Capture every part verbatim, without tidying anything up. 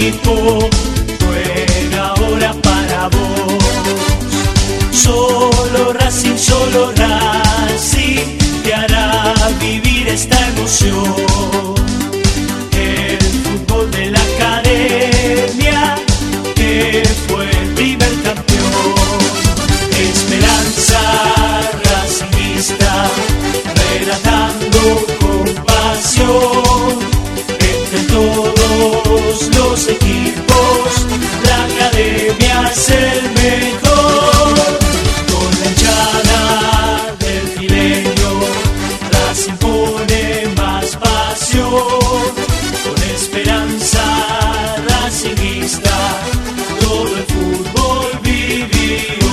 equipo, buena hora para vos. Solo Racing, solo Racing te hará vivir esta emoción. El fútbol de la academia que fue el primer campeón. Esperanza racingista, relatando con pasión. Entre todos los equipos, la academia es el mejor. Con la hinchada del fileño, Racing pone más pasión. Con esperanza racingista, todo el fútbol vivió.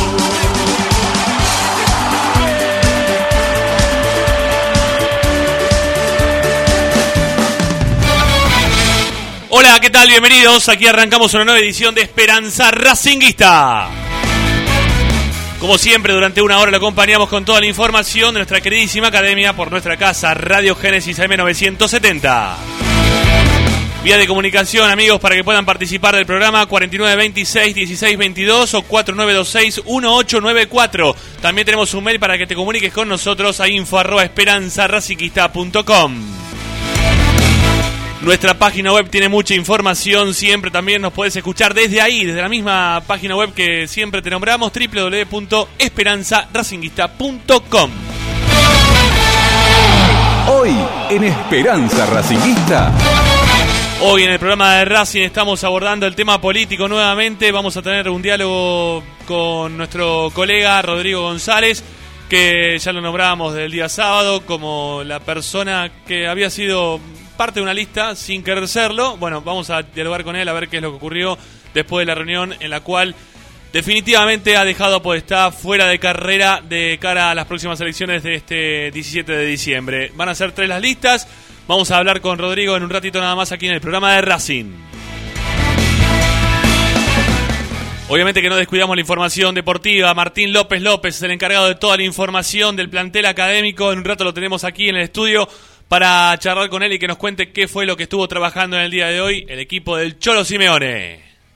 Hola, ¿qué tal? Bienvenidos. Aquí arrancamos una nueva edición de Esperanza Racinguista. Como siempre, durante una hora lo acompañamos con toda la información de nuestra queridísima academia por nuestra casa Radio Génesis A M novecientos setenta. Vía de comunicación, amigos, para que puedan participar del programa cuarenta y nueve veintiséis dieciséis veintidós o cuatro nueve dos seis uno ocho nueve cuatro. También tenemos un mail para que te comuniques con nosotros a info arroba esperanza racinguista punto com. Nuestra página web tiene mucha información, siempre también nos puedes escuchar desde ahí, desde la misma página web que siempre te nombramos, doble u doble u doble u punto esperanza racinguista punto com. Hoy en Esperanza Racinguista. Hoy en el programa de Racing estamos abordando el tema político nuevamente. Vamos a tener un diálogo con nuestro colega Rodrigo González, que ya lo nombrábamos del día sábado como la persona que había sido parte de una lista sin querer serlo. Bueno, vamos a dialogar con él a ver qué es lo que ocurrió después de la reunión en la cual definitivamente ha dejado a Podestá fuera de carrera de cara a las próximas elecciones de este diecisiete de diciembre. Van a ser tres las listas. Vamos a hablar con Rodrigo en un ratito nada más aquí en el programa de Racing. Obviamente que no descuidamos la información deportiva. Martín López López es el encargado de toda la información del plantel académico. En un rato lo tenemos aquí en el estudio para charlar con él y que nos cuente qué fue lo que estuvo trabajando en el día de hoy el equipo del Cholo Simeone.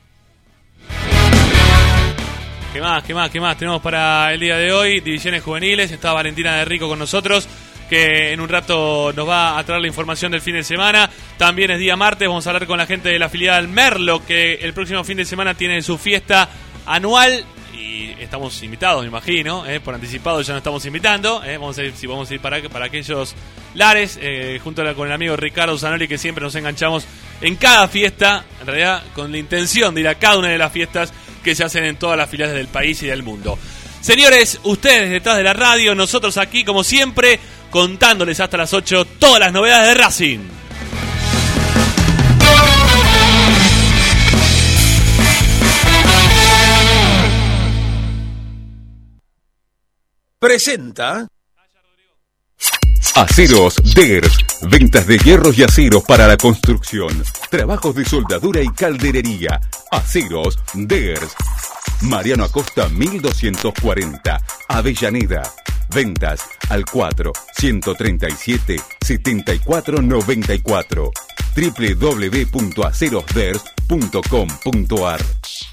¿Qué más, qué más, qué más tenemos para el día de hoy? Divisiones juveniles, está Valentina de Rico con nosotros, que en un rato nos va a traer la información del fin de semana. También es día martes, vamos a hablar con la gente de la filial Merlo, que el próximo fin de semana tiene su fiesta anual. Y estamos invitados, me imagino, eh, por anticipado ya nos estamos invitando. Eh, vamos a ir, si vamos a ir para, para aquellos lares, eh, junto a, con el amigo Ricardo Zanoli, que siempre nos enganchamos en cada fiesta, en realidad con la intención de ir a cada una de las fiestas que se hacen en todas las filiales del país y del mundo. Señores, ustedes detrás de la radio, nosotros aquí como siempre, contándoles hasta las ocho todas las novedades de Racing. Presenta Aceros Ders, ventas de hierros y aceros para la construcción, trabajos de soldadura y calderería. Aceros Ders, Mariano Acosta mil doscientos cuarenta, Avellaneda. Ventas al cuatro, ciento treinta y siete, setenta y cuatro noventa y cuatro, doble u doble u doble u punto aceros ders punto com punto ar.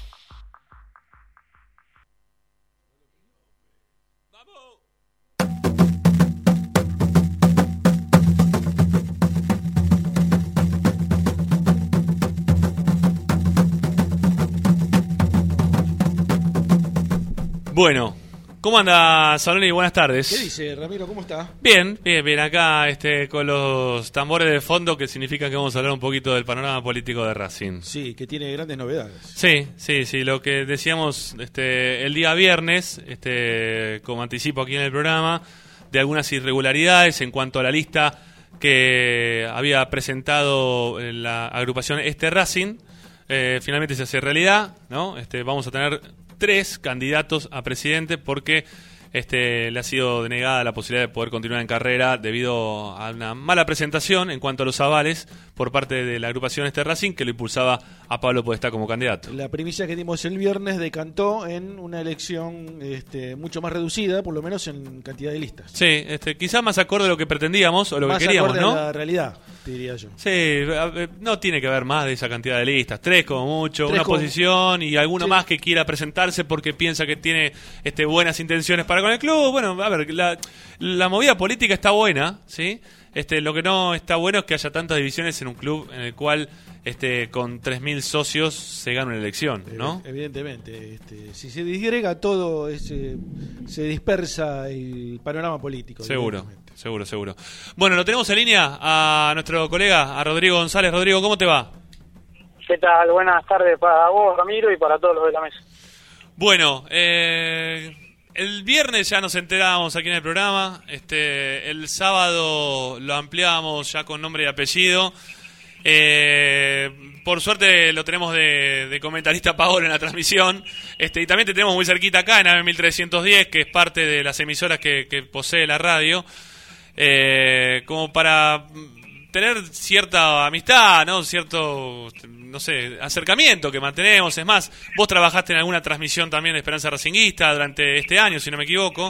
Bueno, ¿cómo anda, Zanoli? Buenas tardes. ¿Qué dice, Ramiro? ¿Cómo está? Bien, bien, bien. Acá este, con los tambores de fondo, que significa que vamos a hablar un poquito del panorama político de Racing. Sí, que tiene grandes novedades. Sí, sí, sí. Lo que decíamos este, el día viernes, este, como anticipo aquí en el programa, de algunas irregularidades en cuanto a la lista que había presentado la agrupación Este Racing. Eh, finalmente se hace realidad, ¿no? Este, vamos a tener tres candidatos a presidente porque este, le ha sido denegada la posibilidad de poder continuar en carrera debido a una mala presentación en cuanto a los avales por parte de la agrupación Este Racing, que lo impulsaba a Pablo Podestá como candidato. La primicia que dimos el viernes decantó en una elección este, mucho más reducida, por lo menos en cantidad de listas. Sí, este, quizás más acorde a lo que pretendíamos o lo más que queríamos, acorde ¿no? a la realidad. diría yo. Sí, no tiene que haber más de esa cantidad de listas, tres como mucho, Tres una como... oposición y alguno sí. más que quiera presentarse porque piensa que tiene este, buenas intenciones para con el club. Bueno, a ver, la, la movida política está buena, ¿sí? Este, lo que no está bueno es que haya tantas divisiones en un club en el cual este, con tres mil socios se gana una elección, ¿no? Evidentemente, este, si se disgrega todo, ese, se dispersa el panorama político. Seguro, seguro, seguro. Bueno, lo tenemos en línea a nuestro colega, a Rodrigo González. Rodrigo, ¿cómo te va? ¿Qué tal? Buenas tardes para vos, Ramiro, y para todos los de la mesa. Bueno, eh... el viernes ya nos enteramos aquí en el programa, este, el sábado lo ampliamos ya con nombre y apellido. Eh, por suerte lo tenemos de, de comentarista Paolo en la transmisión, este, y también te tenemos muy cerquita acá en A M mil trescientos diez, que es parte de las emisoras que, que posee la radio, eh, como para tener cierta amistad, ¿no? Cierto, no sé, acercamiento que mantenemos. Es más, vos trabajaste en alguna transmisión también de Esperanza Racinguista durante este año, si no me equivoco.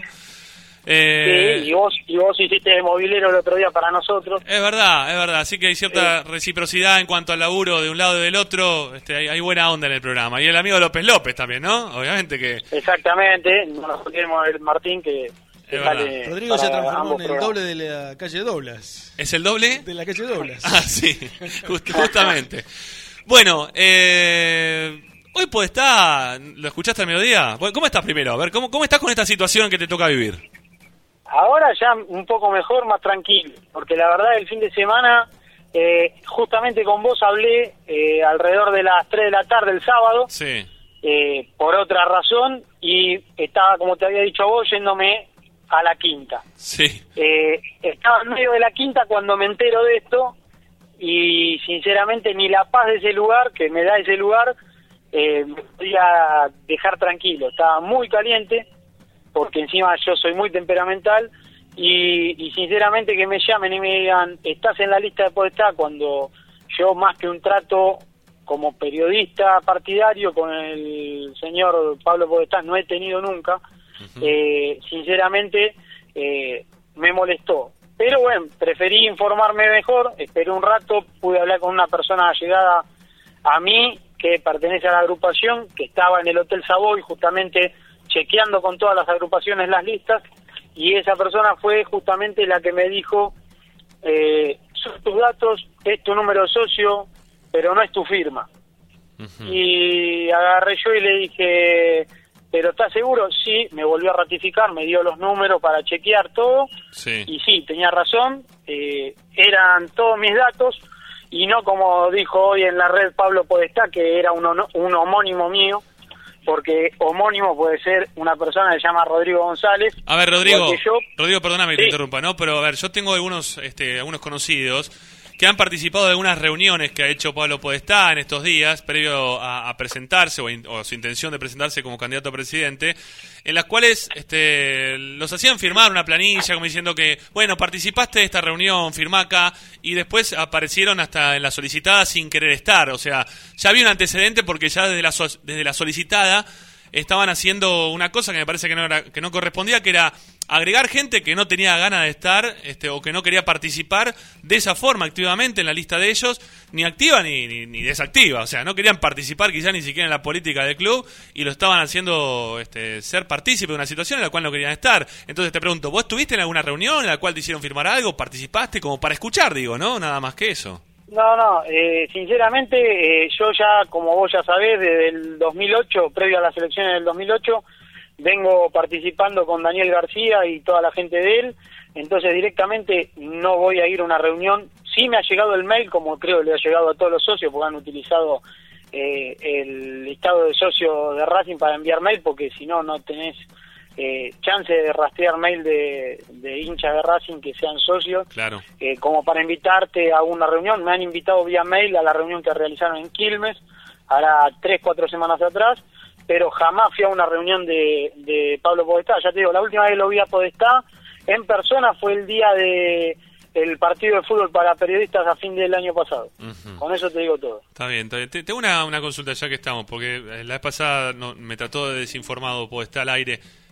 Eh, sí, y vos, y vos hiciste movilero el otro día para nosotros. Es verdad, es verdad. Así que hay cierta sí. reciprocidad en cuanto al laburo de un lado y del otro. Este, hay, hay buena onda en el programa. Y el amigo López López también, ¿no? Obviamente que... Exactamente, no nos olvidemos del Martín que... Rodrigo se transformó en el doble de la calle Doblas. ¿Es el doble? De la calle Doblas. Ah, sí, Just, justamente. Bueno, eh, hoy Podestá, ¿lo escuchaste al mediodía? ¿Cómo estás primero? A ver, ¿cómo, cómo estás con esta situación que te toca vivir? Ahora ya un poco mejor, más tranquilo, porque la verdad el fin de semana, eh, justamente con vos hablé eh, alrededor de las tres de la tarde el sábado, sí. eh, por otra razón, y estaba, como te había dicho a vos, yéndome a la quinta. Sí. Eh, estaba en medio de la quinta cuando me entero de esto y sinceramente ni la paz de ese lugar, que me da ese lugar, eh, me podía dejar tranquilo. Estaba muy caliente porque encima yo soy muy temperamental y, y sinceramente que me llamen y me digan estás en la lista de Podestá cuando yo más que un trato como periodista partidario con el señor Pablo Podestá no he tenido nunca. Uh-huh. Eh, sinceramente eh, me molestó, pero bueno, preferí informarme mejor, esperé un rato, pude hablar con una persona allegada a mí que pertenece a la agrupación, que estaba en el Hotel Savoy justamente chequeando con todas las agrupaciones las listas, y esa persona fue justamente la que me dijo eh, son tus datos, es tu número de socio, pero no es tu firma. Uh-huh. Y agarré yo y le dije ¿pero estás seguro? Sí, me volvió a ratificar, me dio los números para chequear todo, sí. Y sí, tenía razón, eh, eran todos mis datos, y no como dijo hoy en la red Pablo Podestá, que era un, un homónimo mío, porque homónimo puede ser una persona que se llama Rodrigo González. A ver, Rodrigo, yo, Rodrigo, perdóname que sí. te interrumpa, ¿no? Pero a ver, yo tengo algunos, este, algunos conocidos que han participado de algunas reuniones que ha hecho Pablo Podestá en estos días, previo a, a presentarse, o, in, o su intención de presentarse como candidato a presidente, en las cuales este, los hacían firmar una planilla, como diciendo que, bueno, participaste de esta reunión, firmá acá, y después aparecieron hasta en la solicitada sin querer estar. O sea, ya había un antecedente porque ya desde la, so, desde la solicitada estaban haciendo una cosa que me parece que no, era, que no correspondía, que era agregar gente que no tenía ganas de estar este, o que no quería participar de esa forma activamente en la lista de ellos, ni activa ni, ni, ni desactiva. O sea, no querían participar quizás ni siquiera en la política del club y lo estaban haciendo este, ser partícipe de una situación en la cual no querían estar. Entonces te pregunto, ¿vos estuviste en alguna reunión en la cual te hicieron firmar algo? ¿Participaste? Como para escuchar, digo, ¿no? Nada más que eso. No, no, eh, sinceramente eh, yo ya, como vos ya sabés, desde el dos mil ocho, previo a las elecciones del dos mil ocho, vengo participando con Daniel García y toda la gente de él, entonces directamente no voy a ir a una reunión. Sí me ha llegado el mail, como creo que le ha llegado a todos los socios, porque han utilizado eh, el listado de socios de Racing para enviar mail, porque si no, no tenés eh, chance de rastrear mail de, de hinchas de Racing que sean socios, claro. eh, como para invitarte a una reunión. Me han invitado vía mail a la reunión que realizaron en Quilmes, ahora tres, cuatro semanas atrás, pero jamás fui a una reunión de, de Pablo Podestá. Ya te digo, la última vez que lo vi a Podestá en persona fue el día de el partido de fútbol para periodistas a fin del año pasado. Uh-huh. Con eso te digo todo. Está bien, está bien. Te, tengo una, una consulta ya que estamos, porque la vez pasada no, me trató de desinformado Podestá al aire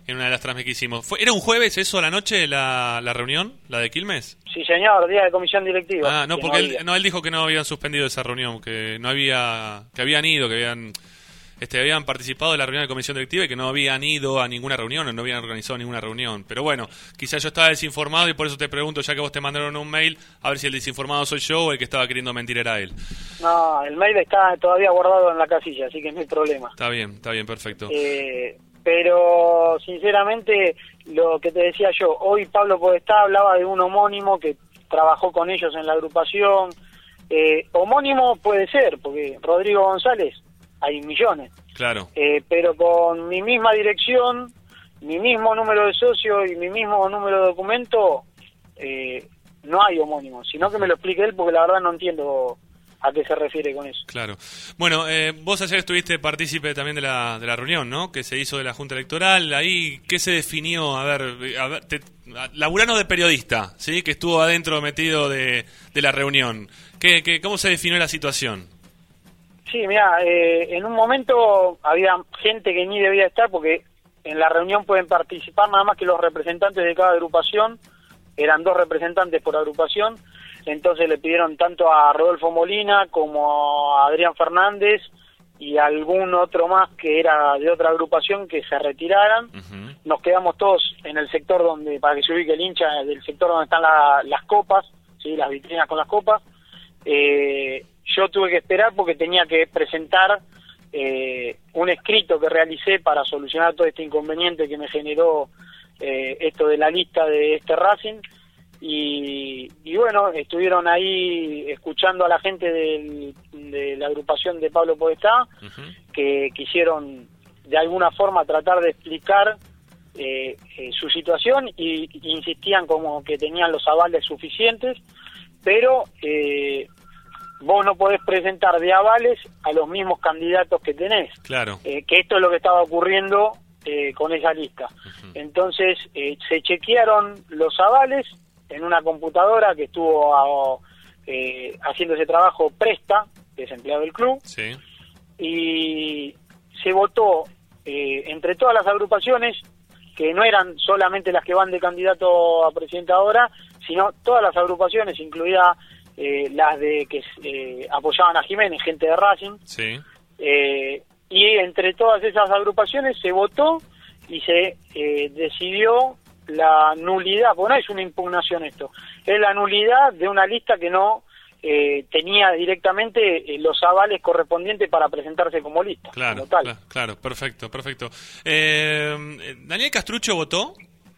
en una de las transmisiones que hicimos. ¿Fue, ¿Era un jueves eso a la noche la, la reunión, la de Quilmes? Sí, señor, día de comisión directiva. Ah, no, que porque no él, había. no, él dijo que no habían suspendido esa reunión, que no había, que habían ido, que habían, este, habían participado de la reunión de comisión directiva y que no habían ido a ninguna reunión o no habían organizado ninguna reunión. Pero bueno, quizás yo estaba desinformado y por eso te pregunto, ya que vos te mandaron un mail, a ver si el desinformado soy yo o el que estaba queriendo mentir era él. No, el mail está todavía guardado en la casilla, así que no hay problema. Está bien, está bien, perfecto. Eh, pero sinceramente, lo que te decía yo, hoy Pablo Podestá hablaba de un homónimo que trabajó con ellos en la agrupación. Eh, homónimo puede ser, porque Rodrigo González hay millones. Claro. Eh, pero con mi misma dirección, mi mismo número de socio y mi mismo número de documento, eh, no hay homónimo, sino que me lo explique él, porque la verdad no entiendo a qué se refiere con eso. Claro. Bueno, eh, vos ayer estuviste partícipe también de la, de la reunión, ¿no? Que se hizo de la Junta Electoral. Ahí, ¿qué se definió? A ver, a ver te, a, laburano de periodista, ¿sí? Que estuvo adentro metido de, de la reunión. ¿Qué, qué, ¿Cómo se definió la situación? Sí, mira, eh, en un momento había gente que ni debía estar, porque en la reunión pueden participar nada más que los representantes de cada agrupación. Eran dos representantes por agrupación. Entonces le pidieron tanto a Rodolfo Molina como a Adrián Fernández y a algún otro más que era de otra agrupación que se retiraran. Uh-huh. Nos quedamos todos en el sector donde, para que se ubique el hincha, del sector donde están la, las copas, ¿sí? Las vitrinas con las copas. Eh, yo tuve que esperar porque tenía que presentar eh, un escrito que realicé para solucionar todo este inconveniente que me generó eh, esto de la lista de este Racing. Y, y bueno, estuvieron ahí escuchando a la gente del, de la agrupación de Pablo Podestá, uh-huh. que quisieron de alguna forma tratar de explicar eh, eh, su situación y, y insistían como que tenían los avales suficientes, pero eh, vos no podés presentar de avales a los mismos candidatos que tenés. Claro. Eh, que esto es lo que estaba ocurriendo eh, con esa lista. Uh-huh. Entonces eh, se chequearon los avales en una computadora que estuvo a, eh, haciendo ese trabajo Presta, que es empleado del club, sí. Y se votó eh, entre todas las agrupaciones, que no eran solamente las que van de candidato a presidente ahora, sino todas las agrupaciones, incluidas eh, las de que eh, apoyaban a Jiménez, gente de Racing, sí. eh, y entre todas esas agrupaciones se votó y se eh, decidió la nulidad, porque no es una impugnación esto, es la nulidad de una lista que no eh, tenía directamente eh, los avales correspondientes para presentarse como lista. Claro, como tal. Claro, claro, perfecto, perfecto. Eh, ¿Daniel Castrucho votó?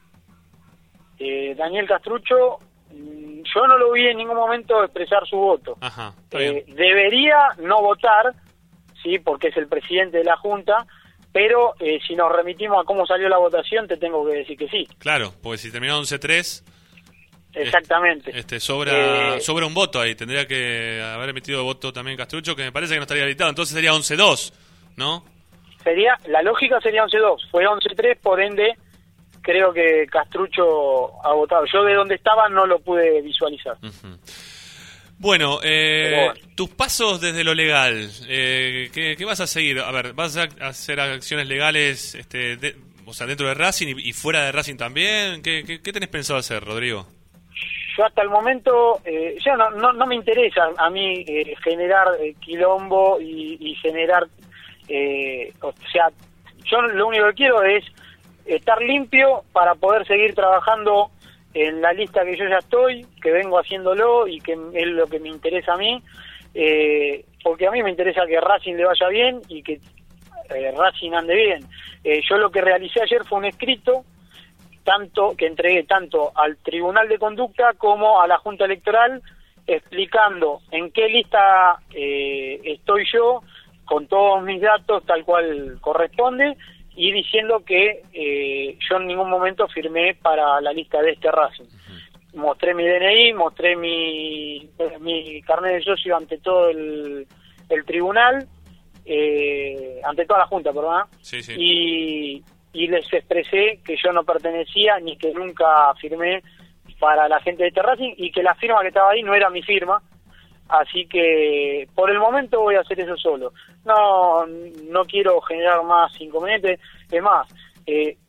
Eh, Daniel Castrucho, yo no lo vi en ningún momento expresar su voto. Ajá, eh, debería no votar, sí, porque es el presidente de la Junta. Pero eh, si nos remitimos a cómo salió la votación, te tengo que decir que sí. Claro, porque si terminó once tres... Exactamente. Este, sobra eh, sobra un voto ahí. Tendría que haber emitido voto también Castrucho, que me parece que no estaría habilitado. Entonces sería once dos, ¿no? Sería, la lógica sería once dos. Fue once tres, por ende, creo que Castrucho ha votado. Yo de donde estaba no lo pude visualizar. Uh-huh. Bueno, eh, bueno, tus pasos desde lo legal, eh, ¿qué, ¿qué vas a seguir? A ver, ¿vas a hacer acciones legales este, de, o sea, dentro de Racing y, y fuera de Racing también? ¿Qué, qué, qué tenés pensado hacer, Rodrigo? Yo hasta el momento, eh, ya no, no, no me interesa a mí eh, generar eh, quilombo y, y generar, eh, o sea, yo lo único que quiero es estar limpio para poder seguir trabajando en la lista que yo ya estoy, que vengo haciéndolo y que es lo que me interesa a mí, eh, porque a mí me interesa que Racing le vaya bien y que eh, Racing ande bien. Eh, yo lo que realicé ayer fue un escrito tanto que entregué tanto al Tribunal de Conducta como a la Junta Electoral, explicando en qué lista eh, estoy yo, con todos mis datos tal cual corresponde, y diciendo que eh, yo en ningún momento firmé para la lista de este Racing. Uh-huh. Mostré mi D N I, mostré mi, mi carnet de socio ante todo el, el tribunal, eh, ante toda la Junta, perdón, sí, sí. Y, y les expresé que yo no pertenecía ni que nunca firmé para la gente de este Racing y que la firma que estaba ahí no era mi firma. Así que por el momento voy a hacer eso solo. No no quiero generar más inconvenientes. Es más, eh,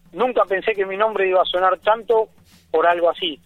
nunca pensé que mi nombre iba a sonar tanto por algo así.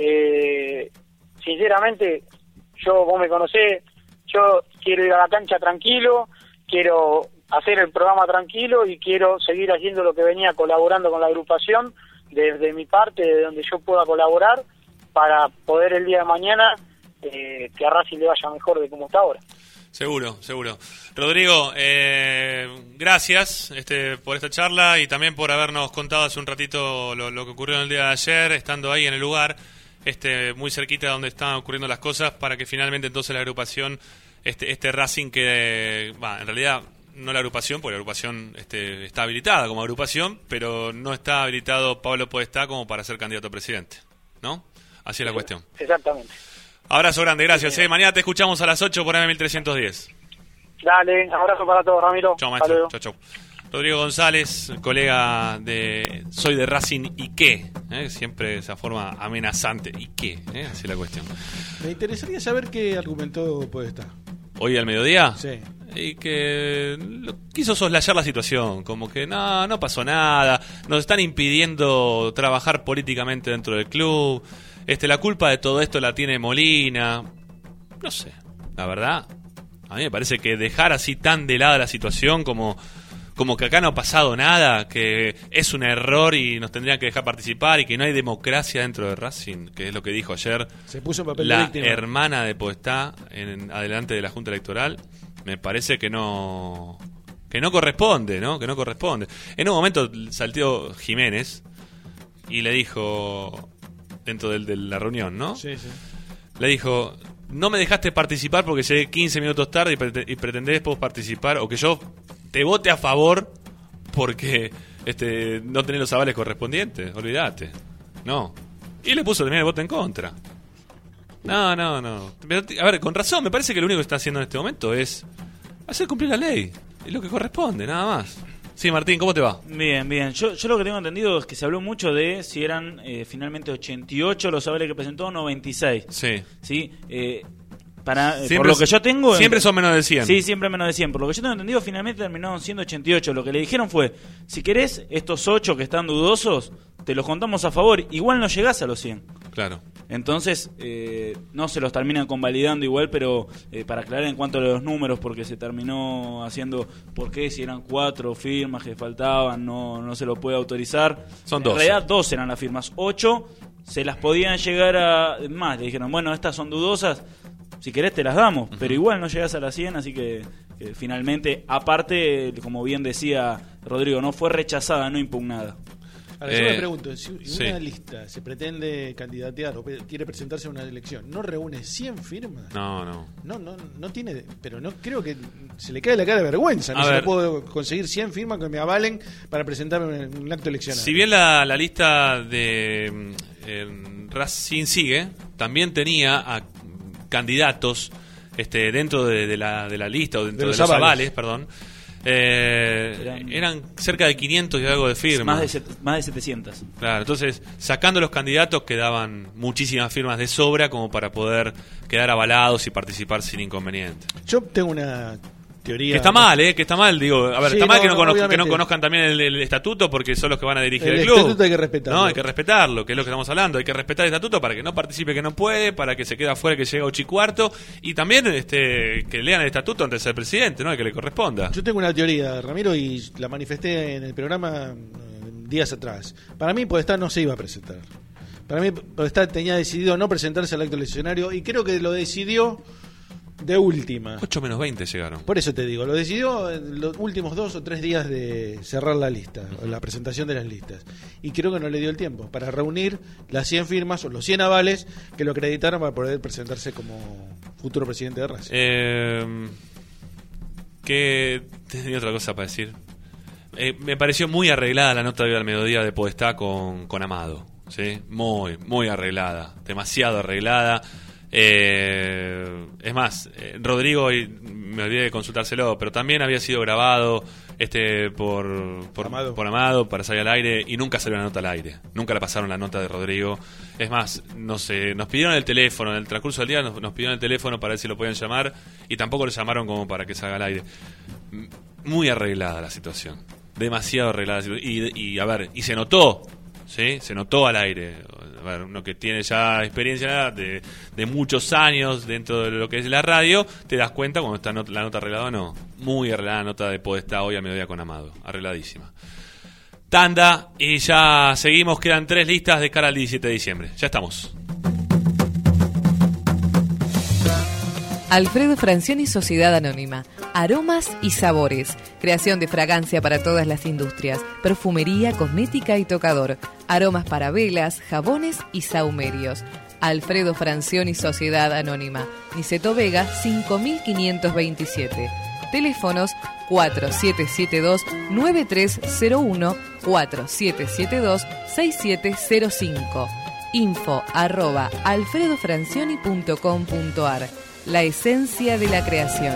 Eh, sinceramente, yo, vos me conocés, yo quiero ir a la cancha tranquilo, quiero hacer el programa tranquilo y quiero seguir haciendo lo que venía colaborando con la agrupación desde mi parte, de donde yo pueda colaborar, para poder el día de mañana eh, que a Racing le vaya mejor de como está ahora. Seguro, seguro. Rodrigo, eh, gracias este, por esta charla y también por habernos contado hace un ratito lo, lo que ocurrió en el día de ayer, estando ahí en el lugar, este, muy cerquita de donde estaban ocurriendo las cosas, para que finalmente entonces la agrupación, este, este Racing que, va, en realidad no la agrupación, porque la agrupación este, está habilitada como agrupación, pero no está habilitado Pablo Podestá como para ser candidato a presidente, ¿no? Así es la cuestión. Exactamente. Abrazo grande, gracias. Eh. Mañana te escuchamos a las ocho por A M mil trescientos diez. Dale, abrazo para todos, Ramiro. Chau, maestro. Chau, chau. Rodrigo González, colega de Soy de Racing y qué, ¿eh? Siempre de esa forma amenazante. ¿Y qué? ¿Eh? Así es la cuestión. Me interesaría saber qué argumentó Podestá. ¿Hoy al mediodía? Sí. Y que lo, quiso soslayar la situación, como que no, no pasó nada, nos están impidiendo trabajar políticamente dentro del club, este, la culpa de todo esto la tiene Molina, no sé, la verdad, a mí me parece que dejar así tan de lado la situación como, como que acá no ha pasado nada, que es un error y nos tendrían que dejar participar y que no hay democracia dentro de Racing, que es lo que dijo ayer Se puso en papel la de víctima. hermana de Podestá en, adelante de la Junta Electoral. Me parece que no que no corresponde, ¿no? Que no corresponde. En un momento salteó Jiménez y le dijo, dentro del, de la reunión, ¿no? Sí, sí. Le dijo, no me dejaste participar porque llegué quince minutos tarde y, prete- y pretendés después participar, o que yo te vote a favor porque este no tenés los avales correspondientes. Olvídate. No. Y le puso también el voto en contra. No, no, no. Pero, a ver, con razón, me parece que lo único que está haciendo en este momento es hacer cumplir la ley. Es lo que corresponde, nada más. Sí, Martín, ¿cómo te va? Bien, bien. Yo, yo lo que tengo entendido es que se habló mucho de si eran eh, finalmente ochenta y ocho los avales que presentó o noventa y seis. Sí. ¿Sí? Eh, para, eh, Siempre por lo que es- yo tengo... Siempre son menos de cien. Sí, siempre menos de cien. Por lo que yo tengo entendido, finalmente terminaron siendo ochenta y ocho. Lo que le dijeron fue, si querés, estos ocho que están dudosos, te los contamos a favor. Igual no llegás a los cien. Claro. Entonces, eh, no se los terminan convalidando igual, pero eh, para aclarar en cuanto a los números, porque se terminó haciendo, ¿por qué? Si eran cuatro firmas que faltaban, no, no se lo puede autorizar. Son en doce. realidad, dos eran las firmas. Ocho se las podían llegar a... Más, le dijeron, bueno, estas son dudosas, si querés te las damos, uh-huh. Pero igual no llegás a las cien, así que eh, finalmente, aparte, como bien decía Rodrigo, no fue rechazada, no impugnada. Ahora, yo Eh, me pregunto, si sí. una lista se pretende candidatear o pe- quiere presentarse a una elección, ¿no reúne cien firmas? No, no. No, no, no tiene, pero no creo que se le cae la cara de vergüenza. No A se ver. lo puedo conseguir cien firmas que me avalen para presentarme en un acto eleccionario. Si bien la, la lista de mm, eh, Racing sigue, también tenía a candidatos este, dentro de, de, la, de la lista o dentro De de los los, avales. avales, perdón. Eh, Eran- eran cerca de quinientos y algo de firmas. Más de, set- más de setecientos. Claro, entonces, sacando los candidatos, quedaban muchísimas firmas de sobra como para poder quedar avalados y participar sin inconveniente. Yo tengo una teoría. Que está mal, ¿eh? Que está mal, digo. A ver, Sí, está mal no, que, no no, conozcan, que no obviamente. conozcan también el, el estatuto porque son los que van a dirigir el, El club. estatuto hay que respetarlo. No, hay que respetarlo, que es lo que estamos hablando. Hay que respetar el estatuto para que no participe que no puede, para que se quede afuera que llega ocho y cuarto. Y también este que lean el estatuto antes de ser presidente, ¿no? Y que le corresponda. Yo tengo una teoría, Ramiro, y la manifesté en el programa eh, días atrás. Para mí, Podestá no se iba a presentar. Para mí, Podestá tenía decidido no presentarse al acto eleccionario y creo que lo decidió de última. ocho menos veinte llegaron. Por eso te digo, lo decidió en los últimos dos o tres días de cerrar la lista, o la presentación de las listas. Y creo que no le dio el tiempo para reunir las cien firmas o los cien avales que lo acreditaron para poder presentarse como futuro presidente de Racing. Eh, que tenía otra cosa para decir. Eh, me pareció muy arreglada la nota de hoy al mediodía de Podestá con, con Amado. ¿Sí? Muy, muy arreglada. Demasiado arreglada. Eh, es más, eh, Rodrigo, y me olvidé de consultárselo, pero también había sido grabado este por, por, Amado. por Amado para salir al aire y nunca salió la nota al aire. Nunca la pasaron la nota de Rodrigo. Es más, no sé, nos pidieron el teléfono, en el transcurso del día nos, nos pidieron el teléfono para ver si lo podían llamar y tampoco lo llamaron como para que salga al aire. M- Muy arreglada la situación. demasiado arreglada. Y, y a ver, y se notó, ¿sí? Se notó al aire. A ver, uno que tiene ya experiencia de, de muchos años dentro de lo que es la radio, te das cuenta cuando está not- la nota arreglada o no. Muy arreglada la nota de Podestá hoy a mediodía con Amado. Arregladísima. Tanda y ya seguimos. Quedan tres listas de cara al diecisiete de diciembre. Ya estamos. Alfredo Francioni Sociedad Anónima. Aromas y sabores. Creación de fragancia para todas las industrias. Perfumería, cosmética y tocador. Aromas para velas, jabones y sahumerios. Alfredo Francioni Sociedad Anónima. Niceto Vega cinco mil quinientos veintisiete. Teléfonos cuatro siete siete dos nueve tres cero uno, cuatro siete siete dos seis siete cero cinco. Info arroba alfredofrancioni punto com punto ar. La esencia de la creación.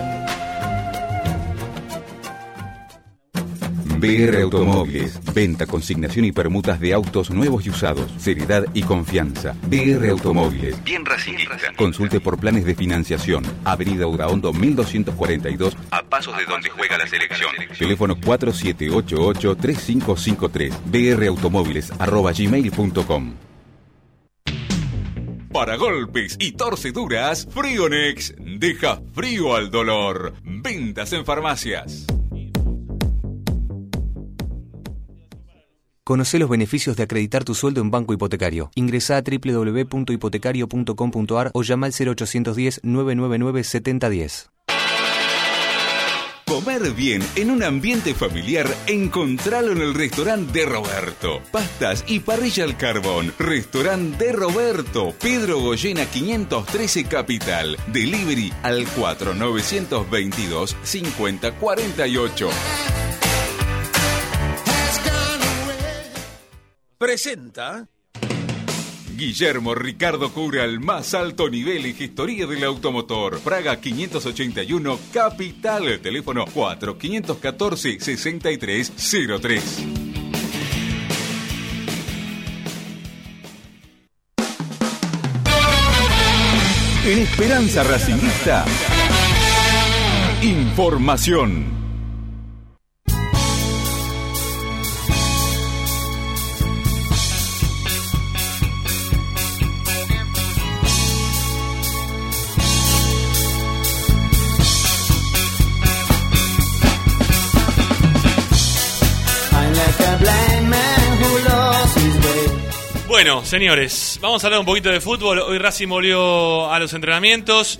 B R Automóviles, venta, consignación y permutas de autos nuevos y usados, seriedad y confianza. B R Automóviles, bien racingista. Consulte por planes de financiación. Avenida Udaondo mil doscientos cuarenta y dos, a pasos de donde juega la selección. Teléfono cuatro siete ocho ocho tres cinco cinco tres. brautomóviles arroba gmail punto com. Para golpes y torceduras, Frionex deja frío al dolor. Ventas en farmacias. Conocé los beneficios de acreditar tu sueldo en Banco Hipotecario. Ingresá a doble u doble u doble u punto hipotecario punto com punto ar o llama al cero ochocientos diez, nueve nueve nueve, setenta diez. Comer bien en un ambiente familiar, encontralo en el restaurante de Roberto. Pastas y parrilla al carbón. Restaurante de Roberto, Pedro Goyena quinientos trece Capital. Delivery al cuatro nueve dos dos, cinco cero cuatro ocho. Presenta Guillermo Ricardo cura al más alto nivel en gestoría del automotor. Praga quinientos ochenta y uno Capital. Teléfono cuatro cinco uno cuatro, seis tres cero tres. En Esperanza Racingista, información. Bueno, señores, vamos a hablar un poquito de fútbol. Hoy Racing volvió a los entrenamientos.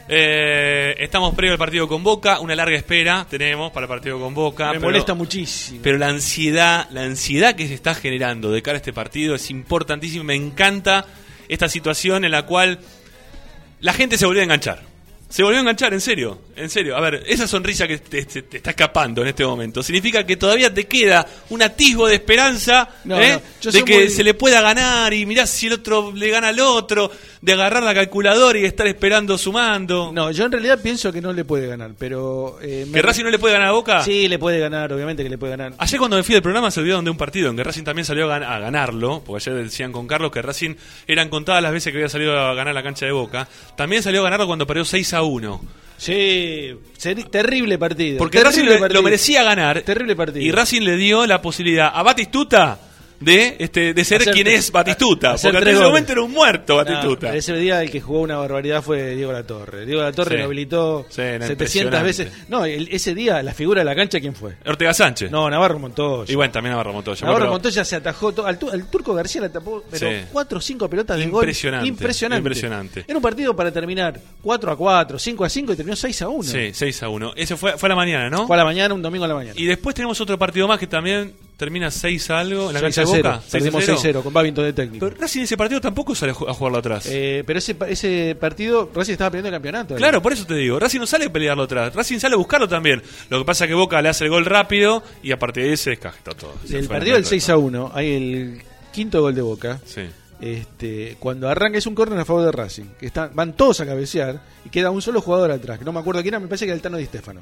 Eh, estamos previo al partido con Boca. Una larga espera tenemos para el partido con Boca. Me pero, molesta muchísimo. Pero la ansiedad, la ansiedad que se está generando de cara a este partido es importantísima. Me encanta esta situación en la cual la gente se volvió a enganchar. Se volvió a enganchar, en serio, en serio. A ver, esa sonrisa que te, te, te está escapando en este momento significa que todavía te queda un atisbo de esperanza, no, ¿eh? no, yo de que muy... se le pueda ganar y mirá si el otro le gana al otro, de agarrar la calculadora y estar esperando sumando. No, yo en realidad pienso que no le puede ganar, pero... Eh, me... ¿Que Racing no le puede ganar a Boca? Sí, le puede ganar, obviamente que le puede ganar. Ayer cuando me fui del programa se olvidaron de un partido en que Racing también salió a, gan- a ganarlo, porque ayer decían con Carlos que Racing eran contadas las veces que había salido a ganar la cancha de Boca. También salió a ganarlo cuando perdió seis a uno. Sí, seri- terrible partido. Porque terrible Racing lo, partido. lo merecía ganar. Terrible partido. Y Racing le dio la posibilidad a Batistuta de este de ser Hacer quien tre- es Batistuta. hacer Porque en tres ese goles. momento era un muerto No, Batistuta. pero ese día el que jugó una barbaridad fue Diego Latorre. Diego Latorre Sí. lo habilitó Sí, era setecientas impresionante. veces. No, el- ese día la figura de la cancha, ¿quién fue? Ortega Sánchez. No, Navarro Montoya. Y bueno, también Navarro Montoya. Navarro pero- Montoya se atajó todo. Al, tu- al Turco García le tapó pero Sí. cuatro o cinco pelotas de gol. Impresionante, Impresionante. impresionante. Era un partido para terminar cuatro a cuatro, cinco a cinco y terminó seis a uno. Sí, seis a uno. Ese fue, fue a la mañana, ¿no? Fue a la mañana, un domingo a la mañana. Y después tenemos otro partido más que también termina seis a algo en la seis cancha a de cero. Boca. Perdimos seis cero con Babington de técnico. Pero Racing ese partido tampoco sale a ju- a jugarlo atrás. Eh, pero ese, ese partido, Racing estaba peleando el campeonato. ahí. Claro, por eso te digo, Racing no sale a pelearlo atrás, Racing sale a buscarlo también. Lo que pasa es que Boca le hace el gol rápido y a partir de ese descajetó todo. Se El fue partido del la seis a uno, hay el quinto gol de Boca. Sí. Este, cuando arranca es un córner a favor de Racing, que están, van todos a cabecear y queda un solo jugador atrás, que no me acuerdo quién era, me parece que era el Tano Di Stéfano.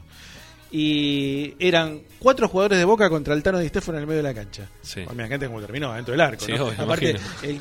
Y eran cuatro jugadores de Boca contra el Tano Di Stéfano en el medio de la cancha. Sí. Bueno, mira, gente como terminó, adentro del arco. Sí, ¿no? obvio, Aparte, el,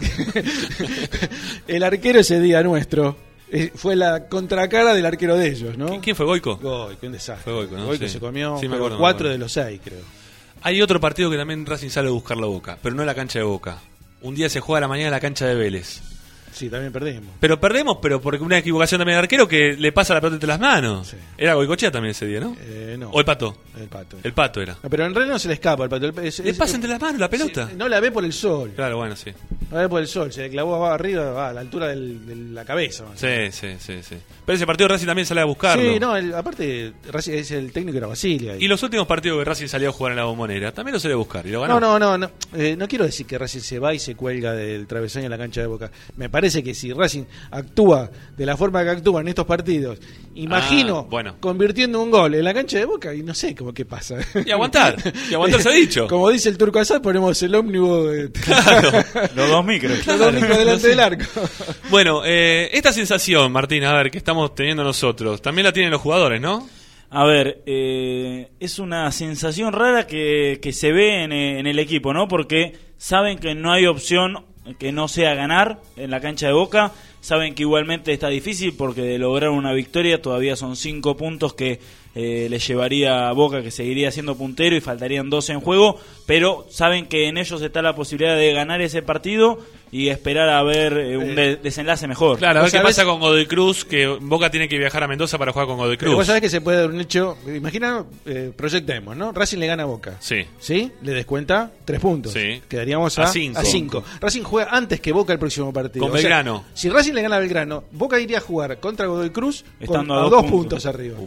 el arquero ese día nuestro eh, fue la contracara del arquero de ellos, ¿no? ¿Quién- ¿Quién fue Goico? Goico, un desastre. Fue Goico, ¿no? Goico Sí. se comió Sí, me pero acuerdo, me cuatro acuerdo. de los seis, creo. Hay otro partido que también Racing sale a buscar la Boca, pero no en la cancha de Boca. Un día se juega a la mañana en la cancha de Vélez. Sí, también perdimos. Pero perdemos, pero porque una equivocación también del arquero que le pasa la pelota entre las manos. Sí. Era Goicoechea también ese día, ¿no? Eh, no. ¿O el Pato? El Pato. El Pato era. No, pero en realidad no se le escapa el Pato. El- es- Le es- pasa entre las manos la pelota. sí, no la ve por el sol. Claro, bueno, sí. No la ve por el sol. Se le clavó va arriba, va a la altura del- de la cabeza. más o menos. Sí, sí, sí, sí. Pero ese partido Racing también sale a buscarlo. Sí, no, el- aparte, Racing es el técnico era Basile. Y los últimos partidos que Racing salió a jugar en la Bombonera, también lo sale a buscar y lo ganó. No, no, no, no, eh, no quiero decir que Racing se va y se cuelga del travesaño en la cancha de Boca. Me parece que si Racing actúa de la forma que actúa en estos partidos, imagino Ah, bueno. convirtiendo un gol en la cancha de Boca y no sé cómo qué pasa. Y aguantar, y aguantar se ha dicho. Como dice el Turco Asad, ponemos el ómnibus de Claro. Los dos micros. los dos micros delante del arco. Bueno, eh, esta sensación, Martín, a ver, que estamos teniendo nosotros, también la tienen los jugadores, ¿no? A ver, eh, es una sensación rara que, que se ve en, eh, en el equipo, ¿no? Porque saben que no hay opción que no sea ganar en la cancha de Boca. Saben que igualmente está difícil porque de lograr una victoria todavía son cinco puntos que eh, le llevaría a Boca, que seguiría siendo puntero y faltarían doce en juego, pero saben que en ellos está la posibilidad de ganar ese partido y esperar a ver eh, un de- desenlace mejor. Claro, a ver ¿Vos qué sabés? pasa con Godoy Cruz, que Boca tiene que viajar a Mendoza para jugar con Godoy Pero Cruz. vos sabés que se puede dar un hecho. Imagina, eh, proyectemos, ¿no? Racing le gana a Boca. Sí. ¿Sí? Le descuenta tres puntos. Sí. Quedaríamos a, A cinco. a cinco. Racing juega antes que Boca el próximo partido. Con O sea, Belgrano. si Racing le gana a Belgrano, Boca iría a jugar contra Godoy Cruz Estando con, a a dos dos puntos. puntos, arriba.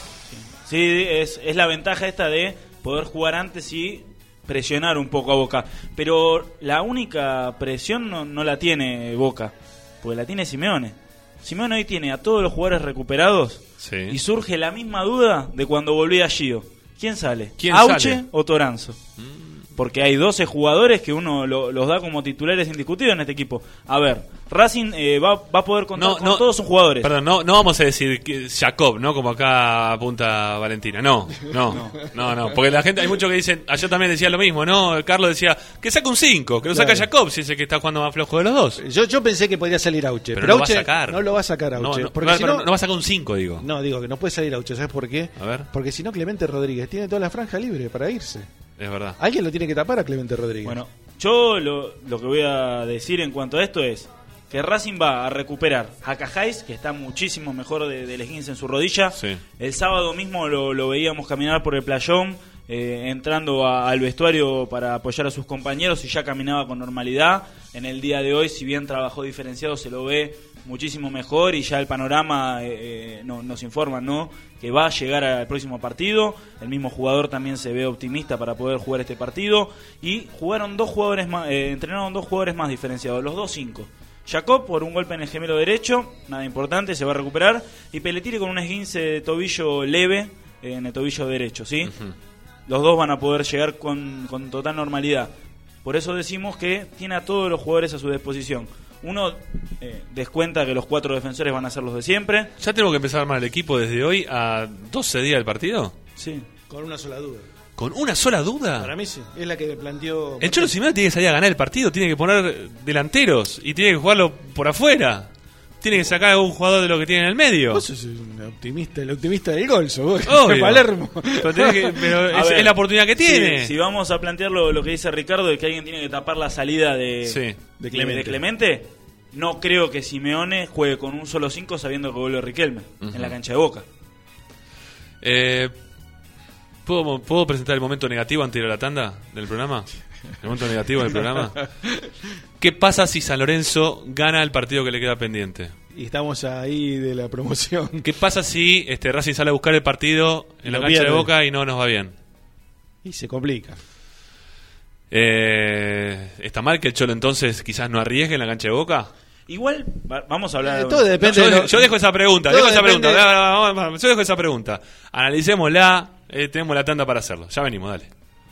Sí, es, es la ventaja esta de poder jugar antes y presionar un poco a Boca. Pero la única presión no, no la tiene Boca, porque la tiene Simeone. Simeone hoy tiene a todos los jugadores recuperados Sí. y surge la misma duda de cuando volvía Gio. ¿Quién sale? ¿Quién ¿Auche sale? o Toranzo? Porque hay doce jugadores que uno lo- los da como titulares indiscutidos en este equipo. A ver, Racing eh, va, va a poder contar No, con no, todos sus jugadores. Perdón, no, no vamos a decir que Jacob, ¿no? Como acá apunta Valentina. No, no, no, no. Porque la gente, hay muchos que dicen, ayer también decía lo mismo, ¿no? Carlos decía que saca un cinco, que lo saca Claro. Jacob, si es el que está jugando más flojo de los dos. Yo, yo pensé que podría salir Auche. Pero Pero, no va a Auche sacar. no lo va a sacar Auche. No, no, porque no, si pero no, no va a sacar un cinco, digo. no, digo que no puede salir Auche. ¿Sabes por qué? A ver. Porque si no, Clemente Rodríguez tiene toda la franja libre para irse. Es verdad. Alguien lo tiene que tapar a Clemente Rodríguez. Bueno, yo lo, lo que voy a decir en cuanto a esto es que Racing va a recuperar a Cajáis, que está muchísimo mejor de- del esguince en su rodilla. Sí. El sábado mismo lo, lo veíamos caminar por el playón, eh, entrando a- al vestuario para apoyar a sus compañeros y ya caminaba con normalidad. En el día de hoy, si bien trabajó diferenciado, se lo ve muchísimo mejor y ya el panorama eh, eh, no- nos informa, ¿no? Que va a llegar al próximo partido. El mismo jugador también se ve optimista para poder jugar este partido y jugaron dos jugadores más, eh, entrenaron dos jugadores más diferenciados, los dos cinco. Jacob por un golpe en el gemelo derecho, nada importante, se va a recuperar, y Pelletiri con un esguince de tobillo leve eh, en el tobillo derecho, ¿sí? Los dos van a poder llegar con, con total normalidad. Por eso decimos que tiene a todos los jugadores a su disposición. Uno eh, descuenta que los cuatro defensores van a ser los de siempre. ¿Ya tenemos que empezar a armar el equipo desde hoy a doce días del partido? Sí. Con una sola duda. ¿Con una sola duda? Para mí sí. Es la que le planteó. El Cholo Simeone tiene que salir a ganar el partido, tiene que poner delanteros y tiene que jugarlo por afuera. Tiene que sacar a un jugador de lo que tiene en el medio. Vos sos un optimista, el optimista del gol, sos vos. Obvio. Palermo. Pero, tenés que- pero A es, ver, es la oportunidad que si- tiene. Si, vamos a plantear lo, lo que dice Ricardo, de que alguien tiene que tapar la salida de, Sí, de Clemente. de Clemente, no creo que Simeone juegue con un solo cinco sabiendo que vuelve Riquelme en la cancha de Boca. Eh, ¿puedo, ¿Puedo presentar el momento negativo antes de ir a la tanda del programa? ¿El momento negativo del programa? ¿Qué pasa si San Lorenzo gana el partido que le queda pendiente? Y estamos ahí de la promoción. ¿Qué pasa si este Racing sale a buscar el partido en la Lo cancha de pierde. Boca y no nos va bien? Y se complica. Eh, ¿Está mal que el Cholo entonces quizás no arriesgue en la cancha de Boca? Igual, va- vamos a hablar... Eh, todo depende yo, de lo- yo dejo esa pregunta, todo dejo esa depende- pregunta. Vamos, vamos, Yo dejo esa pregunta. Analicémosla, eh, tenemos la tanda para hacerlo. Ya venimos, dale.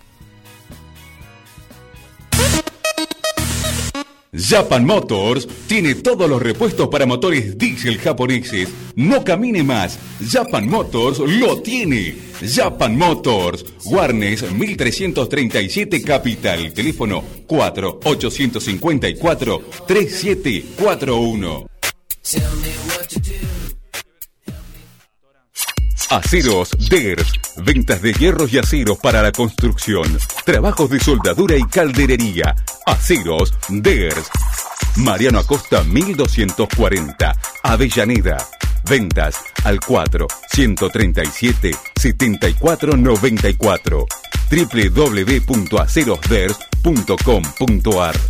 Japan Motors tiene todos los repuestos para motores diésel japoneses. No camine más. Japan Motors lo tiene. Japan Motors. Warnes mil trescientos treinta y siete Capital. Teléfono cuatro ocho cinco cuatro tres siete cuatro uno. Aceros Ders, ventas de hierros y aceros para la construcción, trabajos de soldadura y calderería. Aceros Ders, Mariano Acosta mil doscientos cuarenta, Avellaneda. Ventas al cuatro, ciento treinta y siete, setenta y cuatro noventa y cuatro. doble u doble u doble u punto aceros ders punto com punto ar.